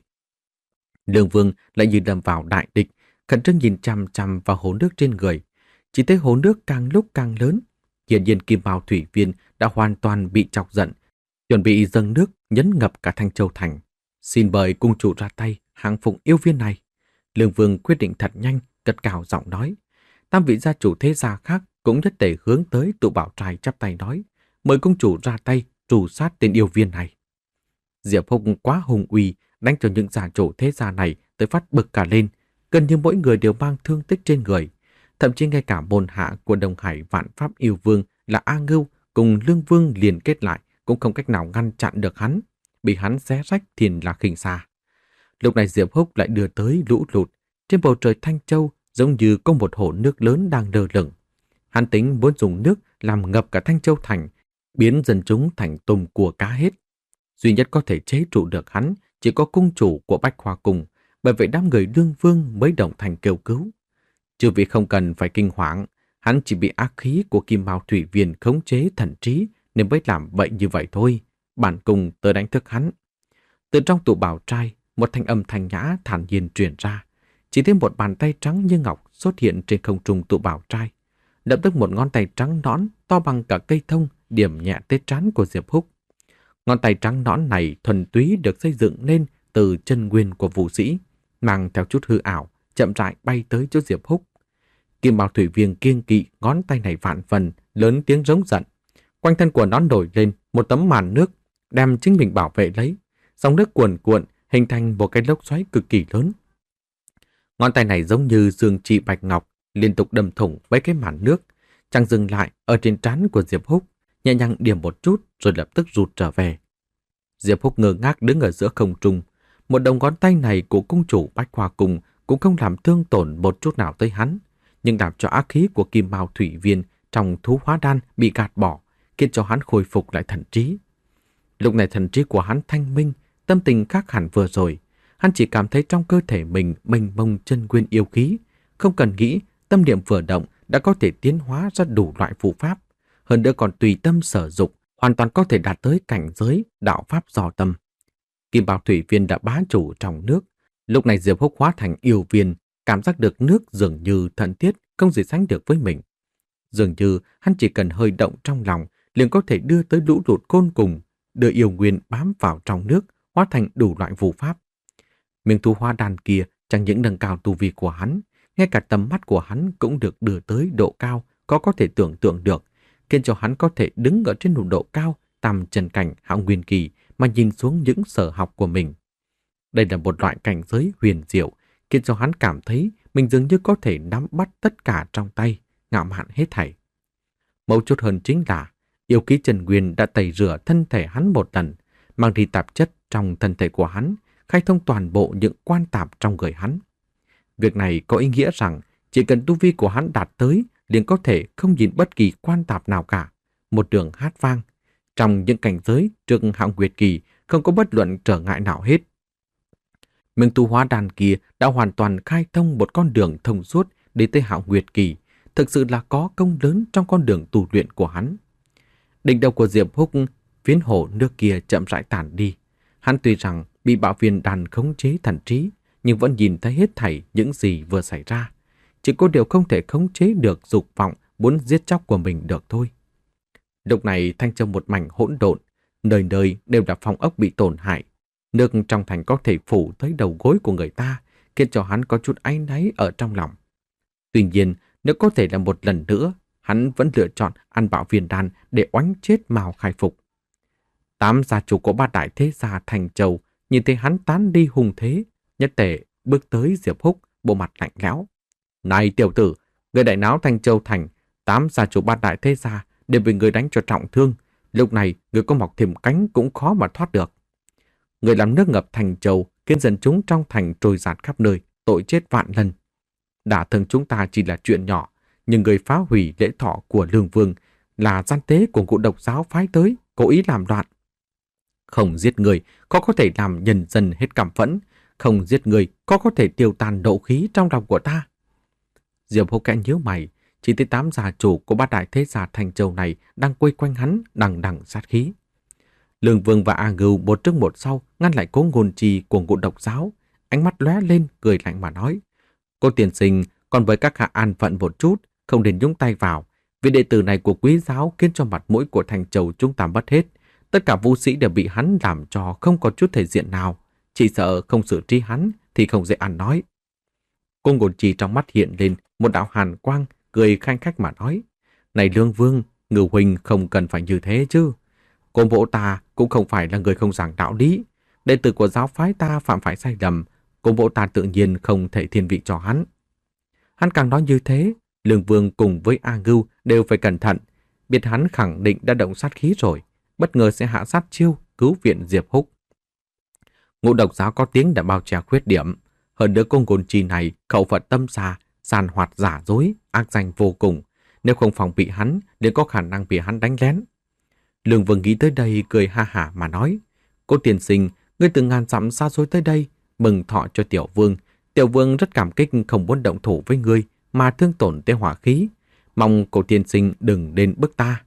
Lương Vương lại như đâm vào đại địch, khẩn trương nhìn chằm chằm vào hồ nước trên người. Chỉ thấy hồ nước càng lúc càng lớn. Hiển nhiên Kim Mao Thủy Viên đã hoàn toàn bị chọc giận, chuẩn bị dâng nước nhấn ngập cả Thanh Châu thành. Xin mời cung chủ ra tay hạng phụng yêu viên này. Lương Vương quyết định thật nhanh, cất cao giọng nói. Tam vị gia chủ thế gia khác cũng nhất tề hướng tới tụ bảo trai chắp tay nói, mời cung chủ ra tay trù sát tên yêu viên này. Diệp Húc quá hùng uy, đánh cho những gia chủ thế gia này tới phát bực cả lên, gần như mỗi người đều mang thương tích trên người. Thậm chí ngay cả môn hạ của Đông Hải Vạn Pháp Yêu Vương là A Ngưu cùng Lương Vương liên kết lại cũng không cách nào ngăn chặn được hắn, bị hắn xé rách Thiên Lạc Khinh Xa. Lúc này Diệp Húc lại đưa tới lũ lụt, trên bầu trời Thanh Châu giống như có một hồ nước lớn đang lơ lửng. Hắn tính muốn dùng nước làm ngập cả Thanh Châu thành, biến dân chúng thành tôm cua cá hết. Duy nhất có thể chế trụ được hắn chỉ có cung chủ của Bách Hoa Cung, bởi vậy đám người Lương Vương mới đồng thành kêu cứu. Chư vị không cần phải kinh hoàng, hắn chỉ bị ác khí của Kim Mao Thủy Viên khống chế thần trí nên mới làm vậy như vậy thôi. Bản cung tới đánh thức hắn. Từ trong tụ bảo trai, một thanh âm thanh nhã thản nhiên truyền ra. Chỉ thêm một bàn tay trắng như ngọc xuất hiện trên không trung tụ bảo trai. Lập tức một ngón tay trắng nõn to bằng cả cây thông điểm nhẹ tới trán của Diệp Húc. Ngón tay trắng nõn này thuần túy được xây dựng nên từ chân nguyên của vũ sĩ, mang theo chút hư ảo, chậm rãi bay tới chỗ Diệp Húc. Kim Mao Thủy Viên kiêng kỵ ngón tay này vạn phần, lớn tiếng rống giận. Quanh thân của nó nổi lên một tấm màn nước, đem chính mình bảo vệ lấy. Dòng nước cuồn cuộn hình thành một cái lốc xoáy cực kỳ lớn. Ngón tay này giống như dương trị bạch ngọc, liên tục đâm thủng mấy cái màn nước, chẳng dừng lại ở trên trán của Diệp Húc, nhẹ nhàng điểm một chút rồi lập tức rụt trở về. Diệp Húc ngơ ngác đứng ở giữa không trung. Một đầu ngón tay này của cung chủ Bách Hoa Cung cũng không làm thương tổn một chút nào tới hắn, nhưng làm cho ác khí của Kim Mao Thủy Viên trong thú hóa đan bị gạt bỏ, khiến cho hắn khôi phục lại thần trí. Lúc này thần trí của hắn thanh minh, tâm tình khác hẳn vừa rồi. Hắn chỉ cảm thấy trong cơ thể mình mênh mông chân nguyên yêu khí, không cần nghĩ, tâm niệm vừa động đã có thể tiến hóa ra đủ loại phù pháp, hơn nữa còn tùy tâm sở dục, hoàn toàn có thể đạt tới cảnh giới đạo pháp do tâm. Kim Mao Thủy Viên đã bá chủ trong nước, lúc này Diệp Húc hóa thành yêu viên, cảm giác được nước dường như thân thiết, không gì sánh được với mình. Dường như hắn chỉ cần hơi động trong lòng, liền có thể đưa tới lũ lụt côn cùng, đưa yêu nguyên bám vào trong nước, hóa thành đủ loại phù pháp. Miếng thu hoa đan kia chẳng những nâng cao tu vi của hắn, ngay cả tầm mắt của hắn cũng được đưa tới độ cao có có thể tưởng tượng được, khiến cho hắn có thể đứng ở trên một độ cao tầm trần cảnh hạo nguyên kỳ mà nhìn xuống những sở học của mình. Đây là một loại cảnh giới huyền diệu, khiến cho hắn cảm thấy mình dường như có thể nắm bắt tất cả trong tay, ngạo mạn hết thảy. Mấu chốt hơn chính là yêu khí Trần Nguyên đã tẩy rửa thân thể hắn một lần, mang đi tạp chất trong thân thể của hắn, khai thông toàn bộ những quan tạp trong người hắn. Việc này có ý nghĩa rằng chỉ cần tu vi của hắn đạt tới, liền có thể không nhìn bất kỳ quan tạp nào cả, một đường hát vang. Trong những cảnh giới trước hạo nguyệt kỳ không có bất luận trở ngại nào hết. Miếng tu hóa đan kia đã hoàn toàn khai thông một con đường thông suốt đến tới hạo nguyệt kỳ, thực sự là có công lớn trong con đường tu luyện của hắn. Đỉnh đầu của Diệp Húc, phiến hồ nước kia chậm rãi tản đi. Hắn tuy rằng bị bạo viên đàn khống chế thần trí, nhưng vẫn nhìn thấy hết thảy những gì vừa xảy ra. Chỉ có điều không thể khống chế được dục vọng muốn giết chóc của mình được thôi. Lúc này Thanh Châu một mảnh hỗn độn, nơi nơi đều là phòng ốc bị tổn hại. Nước trong thành có thể phủ tới đầu gối của người ta, khiến cho hắn có chút áy náy ở trong lòng. Tuy nhiên, nếu có thể là một lần nữa, hắn vẫn lựa chọn ăn bạo viên đan để oánh chết Mao Khai Phục. Tám gia chủ của ba đại thế gia Thành Châu nhìn thấy hắn tán đi hùng thế, nhất tề bước tới Diệp Húc, bộ mặt lạnh lẽo. Này tiểu tử, người đại náo Thành Châu thành, tám gia chủ ba đại thế gia đều bị người đánh cho trọng thương. Lúc này, người có mọc thêm cánh cũng khó mà thoát được. Người làm nước ngập Thành Châu, khiến dân chúng trong thành trôi dạt khắp nơi, tội chết vạn lần. Đả thương chúng ta chỉ là chuyện nhỏ, nhưng người phá hủy lễ thọ của Lương Vương là gian tế của ngũ độc giáo phái tới, cố ý làm loạn. Không giết người, có có thể làm nhân dân hết cảm phẫn. Không giết người, có có thể tiêu tan nộ khí trong lòng của ta. Diệp Húc kẽ nhíu mày, chỉ thấy tám gia chủ của bát đại thế gia Thành Châu này đang quây quanh hắn, đằng đằng sát khí. Lương Vương và A Ngưu một trước một sau ngăn lại Cố Ngôn Trì của ngũ độc giáo, ánh mắt lóe lên cười lạnh mà nói: Cô tiền sinh, còn với các hạ an phận một chút, không nên nhúng tay vào. Vị đệ tử này của quý giáo khiến cho mặt mũi của Thành Châu chúng ta mất hết. Tất cả vũ sĩ đều bị hắn làm cho không có chút thể diện nào. Chỉ sợ không xử trí hắn thì không dễ ăn nói. Cô Ngôn Trì trong mắt hiện lên một đạo hàn quang, cười khanh khách mà nói: Này Lương Vương, Ngưu huynh không cần phải như thế chứ. Cô bộ ta cũng không phải là người không giảng đạo lý. Đệ tử của giáo phái ta phạm phải sai lầm, cô bộ ta tự nhiên không thể thiên vị cho hắn. Hắn càng nói như thế, Lương Vương cùng với A Ngưu đều phải cẩn thận. Biết hắn khẳng định đã động sát khí rồi, bất ngờ sẽ hạ sát chiêu cứu viện Diệp Húc. Ngũ độc giáo có tiếng đã bao che khuyết điểm. Hơn nữa cô Ngôn Trì này khẩu phật tâm xa, sàn hoạt giả dối, ác danh vô cùng. Nếu không phòng bị hắn, liền có khả năng bị hắn đánh lén. Lương Vương nghĩ tới đây cười ha hả mà nói: Cô tiền sinh, ngươi từ ngàn dặm xa xôi tới đây, mừng thọ cho tiểu vương. Tiểu vương rất cảm kích, không muốn động thủ với ngươi mà thương tổn tới hỏa khí. Mong cô tiền sinh đừng đến bức ta.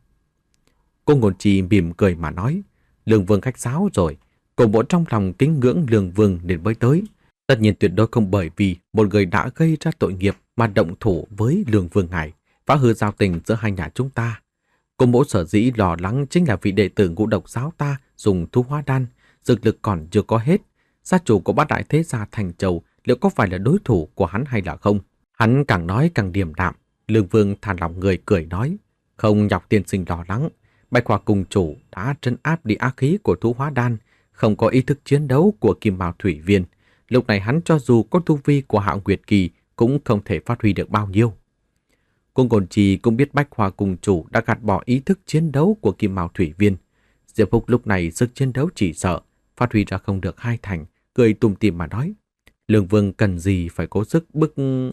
Cô Ngôn Trì mỉm cười mà nói: Lương Vương khách sáo rồi. Cổ bộ trong lòng kính ngưỡng Lương Vương nên mới tới. Tất nhiên tuyệt đối không bởi vì một người đã gây ra tội nghiệp mà động thủ với Lương Vương ngài, phá hư giao tình giữa hai nhà chúng ta. Cô mỗ sở dĩ lo lắng chính là vị đệ tử ngũ độc giáo ta dùng thu hóa đan, dược lực còn chưa có hết. Gia chủ của bát đại thế gia Thành Châu liệu có phải là đối thủ của hắn hay là không? Hắn càng nói càng điềm đạm. Lương Vương thản lòng người cười nói: Không nhọc tiên sinh lo lắng. Bạch Hỏa cùng chủ đã trấn áp đi ác khí của thu hóa đan, không có ý thức chiến đấu của Kim Mao Thủy Viên. Lúc này hắn cho dù có tu vi của Hạo Nguyệt Kỳ cũng không thể phát huy được bao nhiêu. Cô Ngôn Trì cũng biết Bách Hoa cùng chủ đã gạt bỏ ý thức chiến đấu của Kim Mao Thủy Viên. Diệp Húc lúc này sức chiến đấu chỉ sợ phát huy ra không được hai thành, cười tủm tỉm mà nói: Lương Vương cần gì phải cố sức bức.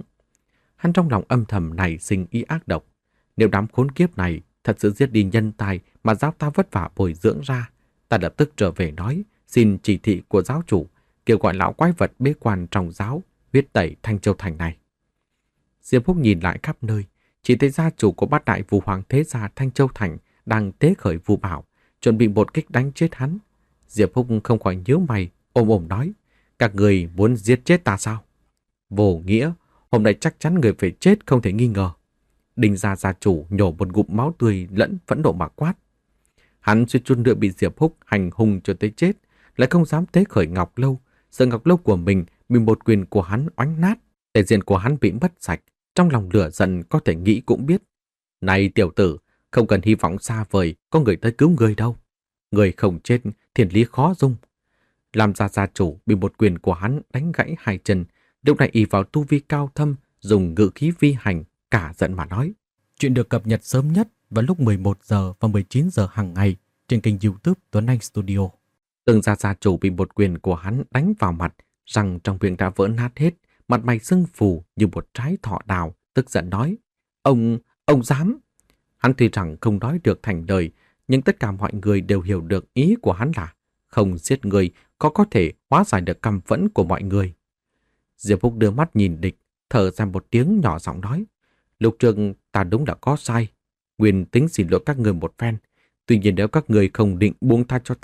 Hắn trong lòng âm thầm nảy sinh ý ác độc. Nếu đám khốn kiếp này thật sự giết đi nhân tài mà giáo ta vất vả bồi dưỡng ra, ta lập tức trở về nói xin chỉ thị của giáo chủ, kêu gọi lão quái vật bế quan trong giáo huyết tẩy Thanh Châu thành này. Diệp Húc nhìn lại khắp nơi, chỉ thấy gia chủ của bát đại Vũ Hoàng thế gia Thanh Châu thành đang tế khởi vu bảo, chuẩn bị một kích đánh chết hắn. Diệp Húc không khỏi nhíu mày, ôm ôm nói: Các người muốn giết chết ta sao? Vô nghĩa, hôm nay chắc chắn người phải chết không thể nghi ngờ. Đinh gia gia chủ nhổ một ngụm máu tươi lẫn phẫn nộ mà quát. Hắn suýt chút nữa bị Diệp Húc hành hung cho tới chết, lại không dám tế khởi Ngọc Lâu, sợ Ngọc Lâu của mình bị một quyền của hắn oánh nát, thể diện của hắn bị mất sạch. Trong lòng lửa giận có thể nghĩ cũng biết. Này tiểu tử, không cần hy vọng xa vời có người tới cứu người đâu. Người không chết, thiên lý khó dung. Làm ra gia chủ bị một quyền của hắn đánh gãy hai chân, lúc này ỷ vào tu vi cao thâm, dùng ngự khí vi hành, cả giận mà nói. Chuyện được cập nhật sớm nhất vào lúc mười một giờ và mười chín giờ hàng ngày trên kênh YouTube Tuấn Anh Studio. Từng gia gia chủ bị một quyền của hắn đánh vào mặt, răng trong miệng đã vỡ nát hết, mặt mày sưng phù như một trái thọ đào, tức giận nói: Ông, ông dám! Hắn tuy rằng không nói được thành lời, nhưng tất cả mọi người đều hiểu được ý của hắn là không giết người có có thể hóa giải được căm phẫn của mọi người. Diệp Húc đưa mắt nhìn địch, thở ra một tiếng nhỏ giọng nói: Lúc trước ta đúng là có sai, nguyên tính xin lỗi các người một phen. Tuy nhiên nếu các người không định buông tha cho ta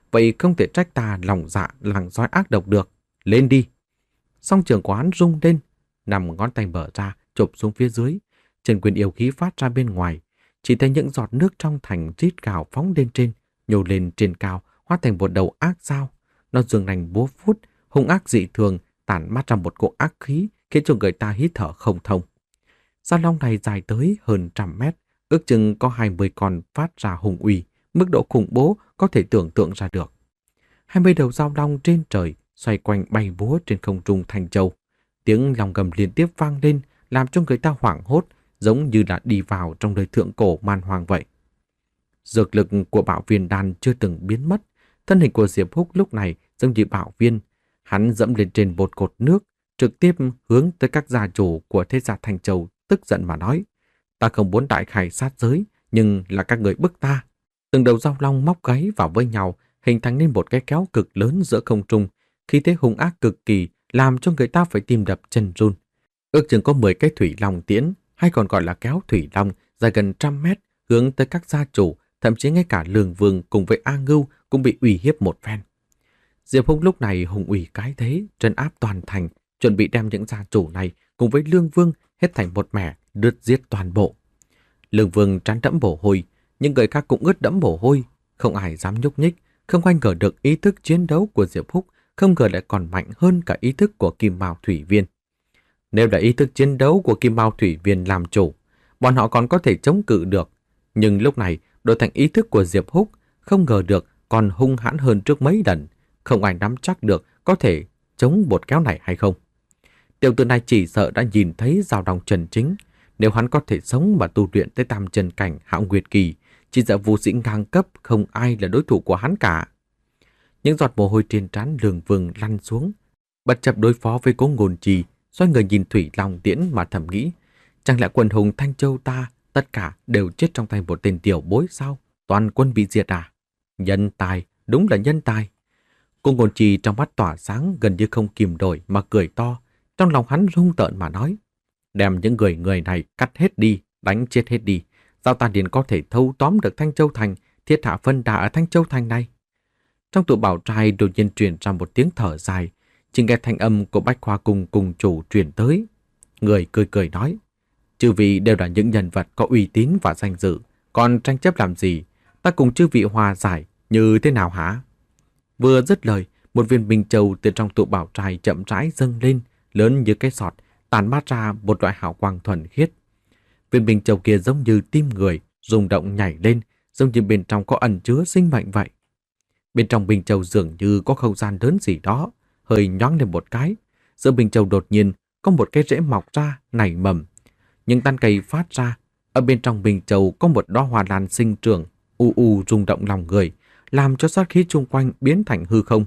vậy không thể trách ta lòng dạ làng sói ác độc được. Lên đi! Song trường của hắn rung lên, nằm ngón tay mở ra, chụp xuống phía dưới. Trần quyền yêu khí phát ra bên ngoài. Chỉ thấy những giọt nước trong thành rít gào phóng lên trên, nhô lên trên cao, hóa thành một đầu ác dao. Nó dương nành búa phút, hung ác dị thường, tản mát ra một cỗ ác khí, khiến cho người ta hít thở không thông. Dao long này dài tới hơn trăm mét, ước chừng có hai mươi con phát ra hùng uy, mức độ khủng bố có thể tưởng tượng ra được. Hai mươi đầu dao long trên trời xoay quanh bay múa trên không trung thành châu. Tiếng long gầm liên tiếp vang lên, làm cho người ta hoảng hốt, giống như đã đi vào trong đời thượng cổ man hoang vậy. Dược lực của Bảo Viên đan chưa từng biến mất, thân hình của Diệp Húc lúc này giống như Bảo Viên. Hắn dẫm lên trên một cột nước, trực tiếp hướng tới các gia chủ của thế gia Thanh Châu, tức giận mà nói: ta không muốn đại khai sát giới, nhưng là các người bức ta. Từng đầu dao long móc gáy vào với nhau, hình thành nên một cái kéo cực lớn giữa không trung, khí thế hung ác cực kỳ, làm cho người ta phải tim đập chân run. Ước chừng có mười cái thủy long tiễn, hay còn gọi là kéo thủy long, dài gần trăm mét, hướng tới các gia chủ, thậm chí ngay cả Lương Vương cùng với A Ngưu cũng bị uy hiếp một phen. Diệp Húc lúc này hùng ủy cái thế, trấn áp toàn thành, chuẩn bị đem những gia chủ này cùng với Lương Vương hết thành một mẻ, đứt giết toàn bộ. Lương Vương trán đẫm mồ hôi, nhưng người khác cũng ướt đẫm mồ hôi, không ai dám nhúc nhích, không ai ngờ được ý thức chiến đấu của Diệp Húc không ngờ lại còn mạnh hơn cả ý thức của Kim Mao Thủy Viên. Nếu là ý thức chiến đấu của Kim Mao Thủy Viên làm chủ, bọn họ còn có thể chống cự được, nhưng lúc này đổi thành ý thức của Diệp Húc, không ngờ được còn hung hãn hơn trước mấy lần, không ai nắm chắc được có thể chống một kéo này hay không. Tiểu tử này chỉ sợ đã nhìn thấy Dao Long chân chính, nếu hắn có thể sống mà tu luyện tới tam chân cảnh Hạo Nguyệt Kỳ, chỉ sợ vũ sĩ ngang cấp không ai là đối thủ của hắn cả. Những giọt mồ hôi trên trán Lương Vương lăn xuống, bất chấp đối phó với Cố Ngôn Trì, xoay người nhìn Thủy Long Tiễn mà thầm nghĩ, chẳng lẽ quần hùng Thanh Châu ta tất cả đều chết trong tay một tên tiểu bối sao? Toàn quân bị diệt à? Nhân tài, đúng là nhân tài. Cố Ngôn Trì trong mắt tỏa sáng gần như không kìm nổi mà cười to, trong lòng hắn rung tợn mà nói: đem những người người này cắt hết đi, đánh chết hết đi, sao ta liền có thể thâu tóm được Thanh Châu Thành, thiết hạ phân đà ở Thanh Châu Thành này? Trong tụ bảo trai đột nhiên truyền ra một tiếng thở dài, chỉ nghe thanh âm của Bách Khoa Cung cùng chủ truyền tới. Người cười cười nói: chư vị đều là những nhân vật có uy tín và danh dự, còn tranh chấp làm gì? Ta cùng chư vị hòa giải như thế nào hả? Vừa dứt lời, một viên minh châu từ trong tụ bảo trai chậm rãi dâng lên, lớn như cái sọt, tản mát ra một loại hào quang thuần khiết. Viên minh châu kia giống như tim người, rung động nhảy lên, giống như bên trong có ẩn chứa sinh mệnh vậy. Bên trong Bình Châu dường như có không gian lớn gì đó, hơi nhoáng lên một cái. Giữa Bình Châu đột nhiên có một cái rễ mọc ra, nảy mầm. Những tán cây phát ra, ở bên trong Bình Châu có một đóa hoa lan sinh trưởng, u u rung động lòng người, làm cho sát khí xung quanh biến thành hư không.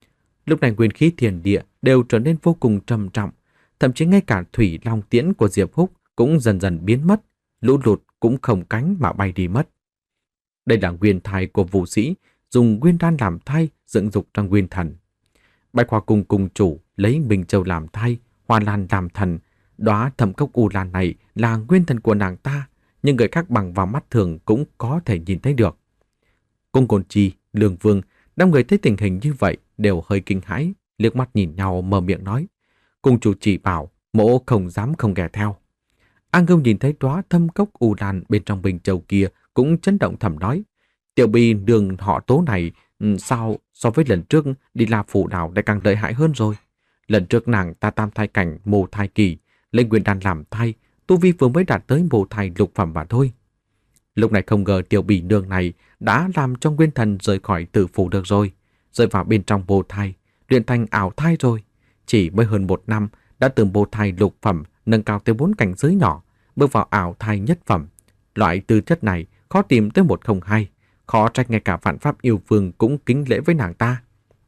Lúc này nguyên khí thiên địa đều trở nên vô cùng trầm trọng, thậm chí ngay cả Thủy Long Tiễn của Diệp Húc cũng dần dần biến mất, lũ lụt cũng không cánh mà bay đi mất. Đây là nguyên thai của vũ sĩ, dùng nguyên đan làm thai, dựng dục trong nguyên thần. Bạch Hoa Cung cùng chủ lấy Minh Châu làm thai, Hoa Lan làm thần. Đóa Thẩm Cốc U Lan này là nguyên thần của nàng ta, nhưng người khác bằng vào mắt thường cũng có thể nhìn thấy được. Cung Côn Chi, Lương Vương, đám người thấy tình hình như vậy đều hơi kinh hãi, liếc mắt nhìn nhau mở miệng nói: cung chủ chỉ bảo, mỗ không dám không ghé theo. An Ngưu nhìn thấy đóa Thâm Cốc U Lan bên trong Bình Châu kia cũng chấn động thầm nói: tiểu bì đường họ Tố này sao so với lần trước đi La Phủ Đảo lại càng lợi hại hơn rồi. Lần trước nàng ta tam thai cảnh mồ thai kỳ, lấy nguyên đan làm thai, tu vi vừa mới đạt tới mồ thai lục phẩm mà thôi. Lúc này không ngờ tiểu bì nương này đã làm cho nguyên thần rời khỏi tử phủ được rồi, rơi vào bên trong mồ thai, luyện thành ảo thai rồi. Chỉ mới hơn một năm đã từ mồ thai lục phẩm nâng cao tới bốn cảnh giới nhỏ, bước vào ảo thai nhất phẩm. Loại tư chất này khó tìm tới một không hai, khó trách ngay cả Vạn Pháp Yêu Vương cũng kính lễ với nàng ta.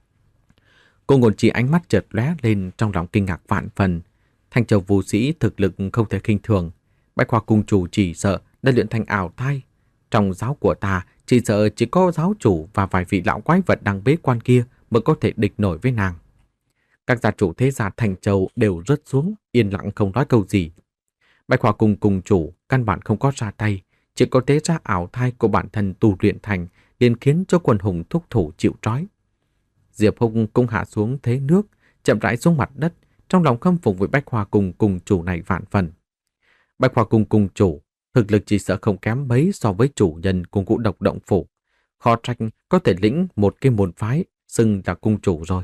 Cô Ngôn Chi ánh mắt chợt lóe lên, trong lòng kinh ngạc vạn phần. Thanh Châu vũ sĩ thực lực không thể khinh thường. Bách Khoa Cung chủ chỉ sợ đã luyện thành ảo thai. Trong giáo của ta chỉ sợ chỉ có giáo chủ và vài vị lão quái vật đang bế quan kia mới có thể địch nổi với nàng. Các gia chủ thế gia Thanh Châu đều rớt xuống, yên lặng không nói câu gì. Bách Khoa Cung cùng chủ căn bản không có ra tay, chỉ có tế ra ảo thai của bản thân tu luyện thành, liền khiến cho quần hùng thúc thủ chịu trói. Diệp Húc cũng hạ xuống thế nước, chậm rãi xuống mặt đất, trong lòng khâm phục với Bách Hoa Cung cùng chủ này vạn phần. Bách Hoa Cung cùng chủ, thực lực chỉ sợ không kém mấy so với chủ nhân của Ngũ Độc Động Phủ. Khó trách có thể lĩnh một cái môn phái, xưng là cung chủ rồi.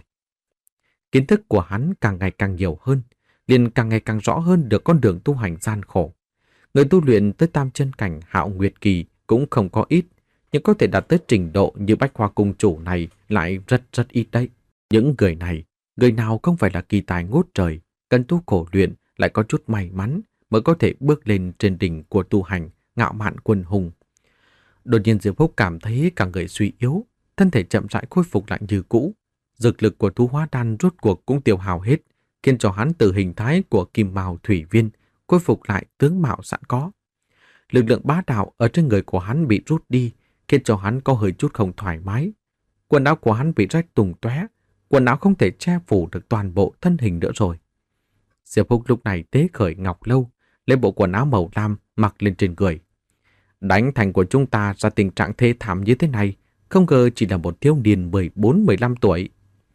Kiến thức của hắn càng ngày càng nhiều hơn, liền càng ngày càng rõ hơn được con đường tu hành gian khổ. Người tu luyện tới tam chân cảnh Hạo Nguyệt Kỳ cũng không có ít, nhưng có thể đạt tới trình độ như Bách Hoa Cung chủ này lại rất rất ít đấy. Những người này, người nào không phải là kỳ tài ngút trời, cần tu khổ luyện lại có chút may mắn mới có thể bước lên trên đỉnh của tu hành, ngạo mạn quân hùng. Đột nhiên Diệp Húc cảm thấy cả người suy yếu, thân thể chậm rãi khôi phục lại như cũ. Dược lực của Thu Hóa Đan rốt cuộc cũng tiêu hao hết, khiến cho hắn từ hình thái của kim mao thủy viên khôi phục lại tướng mạo sẵn có. Lực lượng bá đạo ở trên người của hắn bị rút đi, khiến cho hắn có hơi chút không thoải mái. Quần áo của hắn bị rách tung tóe, quần áo không thể che phủ được toàn bộ thân hình nữa rồi. Diệp Húc lúc này tế khởi ngọc lâu, lấy bộ quần áo màu lam mặc lên trên người. Đánh thành của chúng ta ra tình trạng thê thảm như thế này, không ngờ chỉ là một thiếu niên mười bốn mười lăm tuổi.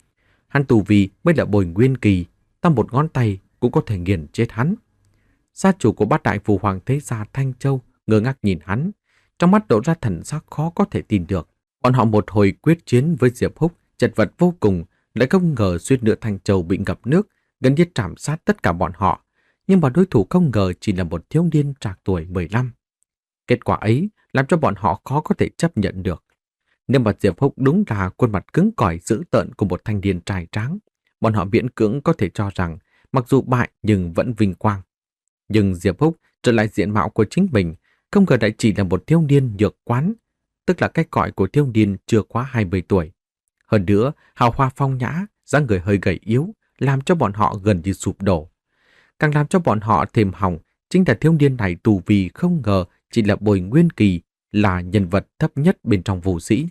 Hắn tu vi mới là bồi nguyên kỳ, ta một ngón tay cũng có thể nghiền chết hắn. Gia chủ của bát đại phù hoàng thế gia Thanh Châu ngơ ngác nhìn hắn, trong mắt đổ ra thần sắc khó có thể tin được. Bọn họ một hồi quyết chiến với Diệp Húc, chật vật vô cùng, lại không ngờ suýt nữa Thanh Châu bị ngập nước, gần như trảm sát tất cả bọn họ. Nhưng mà đối thủ không ngờ chỉ là một thiếu niên trạc tuổi mười lăm. Kết quả ấy làm cho bọn họ khó có thể chấp nhận được. Nếu mà Diệp Húc đúng là khuôn mặt cứng cỏi dữ tợn của một thanh niên trai tráng, bọn họ miễn cưỡng có thể cho rằng mặc dù bại nhưng vẫn vinh quang. Nhưng Diệp Húc trở lại diện mạo của chính mình, không ngờ lại chỉ là một thiếu niên nhược quán, tức là cái gọi của thiếu niên chưa quá hai mươi tuổi. Hơn nữa, hào hoa phong nhã, dáng người hơi gầy yếu, làm cho bọn họ gần như sụp đổ. Càng làm cho bọn họ thêm hỏng, chính là thiếu niên này tu vi không ngờ chỉ là bồi nguyên kỳ, là nhân vật thấp nhất bên trong vũ sĩ.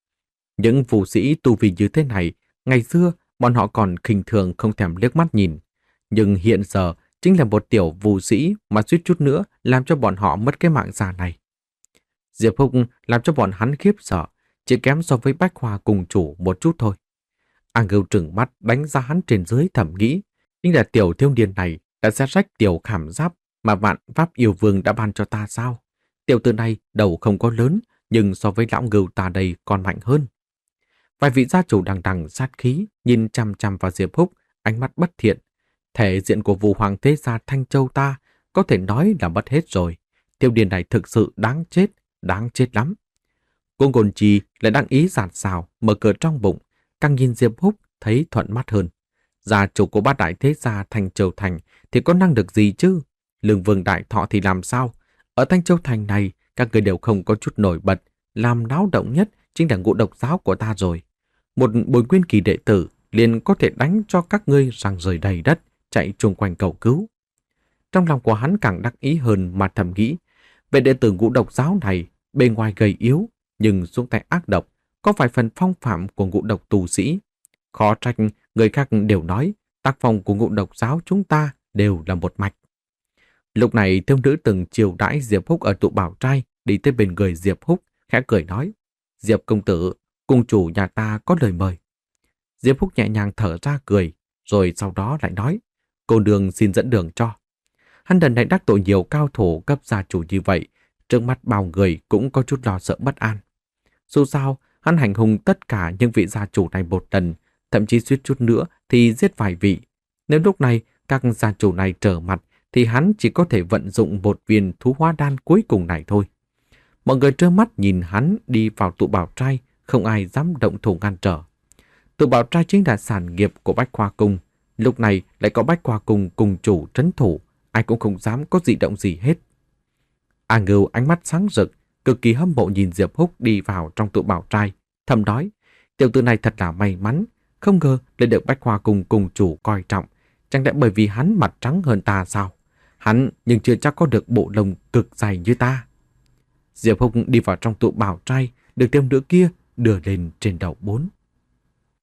Những vũ sĩ tu vi như thế này, ngày xưa bọn họ còn khinh thường không thèm liếc mắt nhìn. Nhưng hiện giờ chính là một tiểu vũ sĩ mà suýt chút nữa làm cho bọn họ mất cái mạng già này. Diệp Húc làm cho bọn hắn khiếp sợ, chỉ kém so với Bách Hoa cùng chủ một chút thôi. A Ngưu trừng mắt đánh giá hắn trên dưới thầm nghĩ, chính là tiểu thiếu niên này đã xé rách tiểu khảm giáp mà vạn pháp yêu vương đã ban cho ta sao? Tiểu tử này đầu không có lớn, nhưng so với lão Ngưu ta đây còn mạnh hơn. Vài vị gia chủ đằng đằng sát khí nhìn chằm chằm vào Diệp Húc, ánh mắt bất thiện. Thể diện của Vũ Hoàng thế gia Thanh Châu ta có thể nói là mất hết rồi. Thiếu niên này thực sự đáng chết, đáng chết lắm. Cô Ngôn Trì lại đang ý giạt xào, mở cửa trong bụng, càng nhìn Diệp Húc thấy thuận mắt hơn. Gia chủ của bát đại thế gia Thanh Châu Thành thì có năng lực gì chứ? Lương Vương Đại Thọ thì làm sao? Ở Thanh Châu Thành này, các người đều không có chút nổi bật, làm náo động nhất chính là Ngũ Độc giáo của ta rồi. Một bồi nguyên kỳ đệ tử liền có thể đánh cho các ngươi răng rời đầy đất, chạy chung quanh cầu cứu. Trong lòng của hắn càng đắc ý hơn mà thầm nghĩ, về đệ tử Ngũ Độc giáo này, bề ngoài gầy yếu, nhưng xuống tay ác độc, có vài phần phong phạm của ngũ độc tu sĩ. Khó trách người khác đều nói, tác phong của Ngũ Độc giáo chúng ta đều là một mạch. Lúc này thiếu nữ từng chiều đãi Diệp Húc ở tụ bảo trai, đi tới bên người Diệp Húc, khẽ cười nói, Diệp công tử, cung chủ nhà ta có lời mời. Diệp Húc nhẹ nhàng thở ra cười, rồi sau đó lại nói, cô nương xin dẫn đường cho. Hắn lần này đắc tội nhiều cao thủ cấp gia chủ như vậy, trước mắt bao người cũng có chút lo sợ bất an. Dù sao, hắn hành hung tất cả những vị gia chủ này một lần, thậm chí suýt chút nữa thì giết vài vị. Nếu lúc này các gia chủ này trở mặt, thì hắn chỉ có thể vận dụng một viên thú hóa đan cuối cùng này thôi. Mọi người trơ mắt nhìn hắn đi vào tụ bảo trai, không ai dám động thủ ngăn trở. Tụ bảo trai chính là sản nghiệp của Bách Hoa Cung, lúc này lại có Bách Hoa Cung cùng chủ trấn thủ, ai cũng không dám có dị động gì hết. A Ngưu ánh mắt sáng rực, cực kỳ hâm mộ nhìn Diệp Húc đi vào trong tụ bảo trai, thầm nói, tiểu tử này thật là may mắn, không ngờ lại được Bách Hoa Cung cùng chủ coi trọng, chẳng lẽ bởi vì hắn mặt trắng hơn ta sao? Hắn nhưng chưa chắc có được bộ lông cực dày như ta. Diệp Húc đi vào trong tụ bảo trai, được thiếu nữ kia đưa lên trên đầu bốn.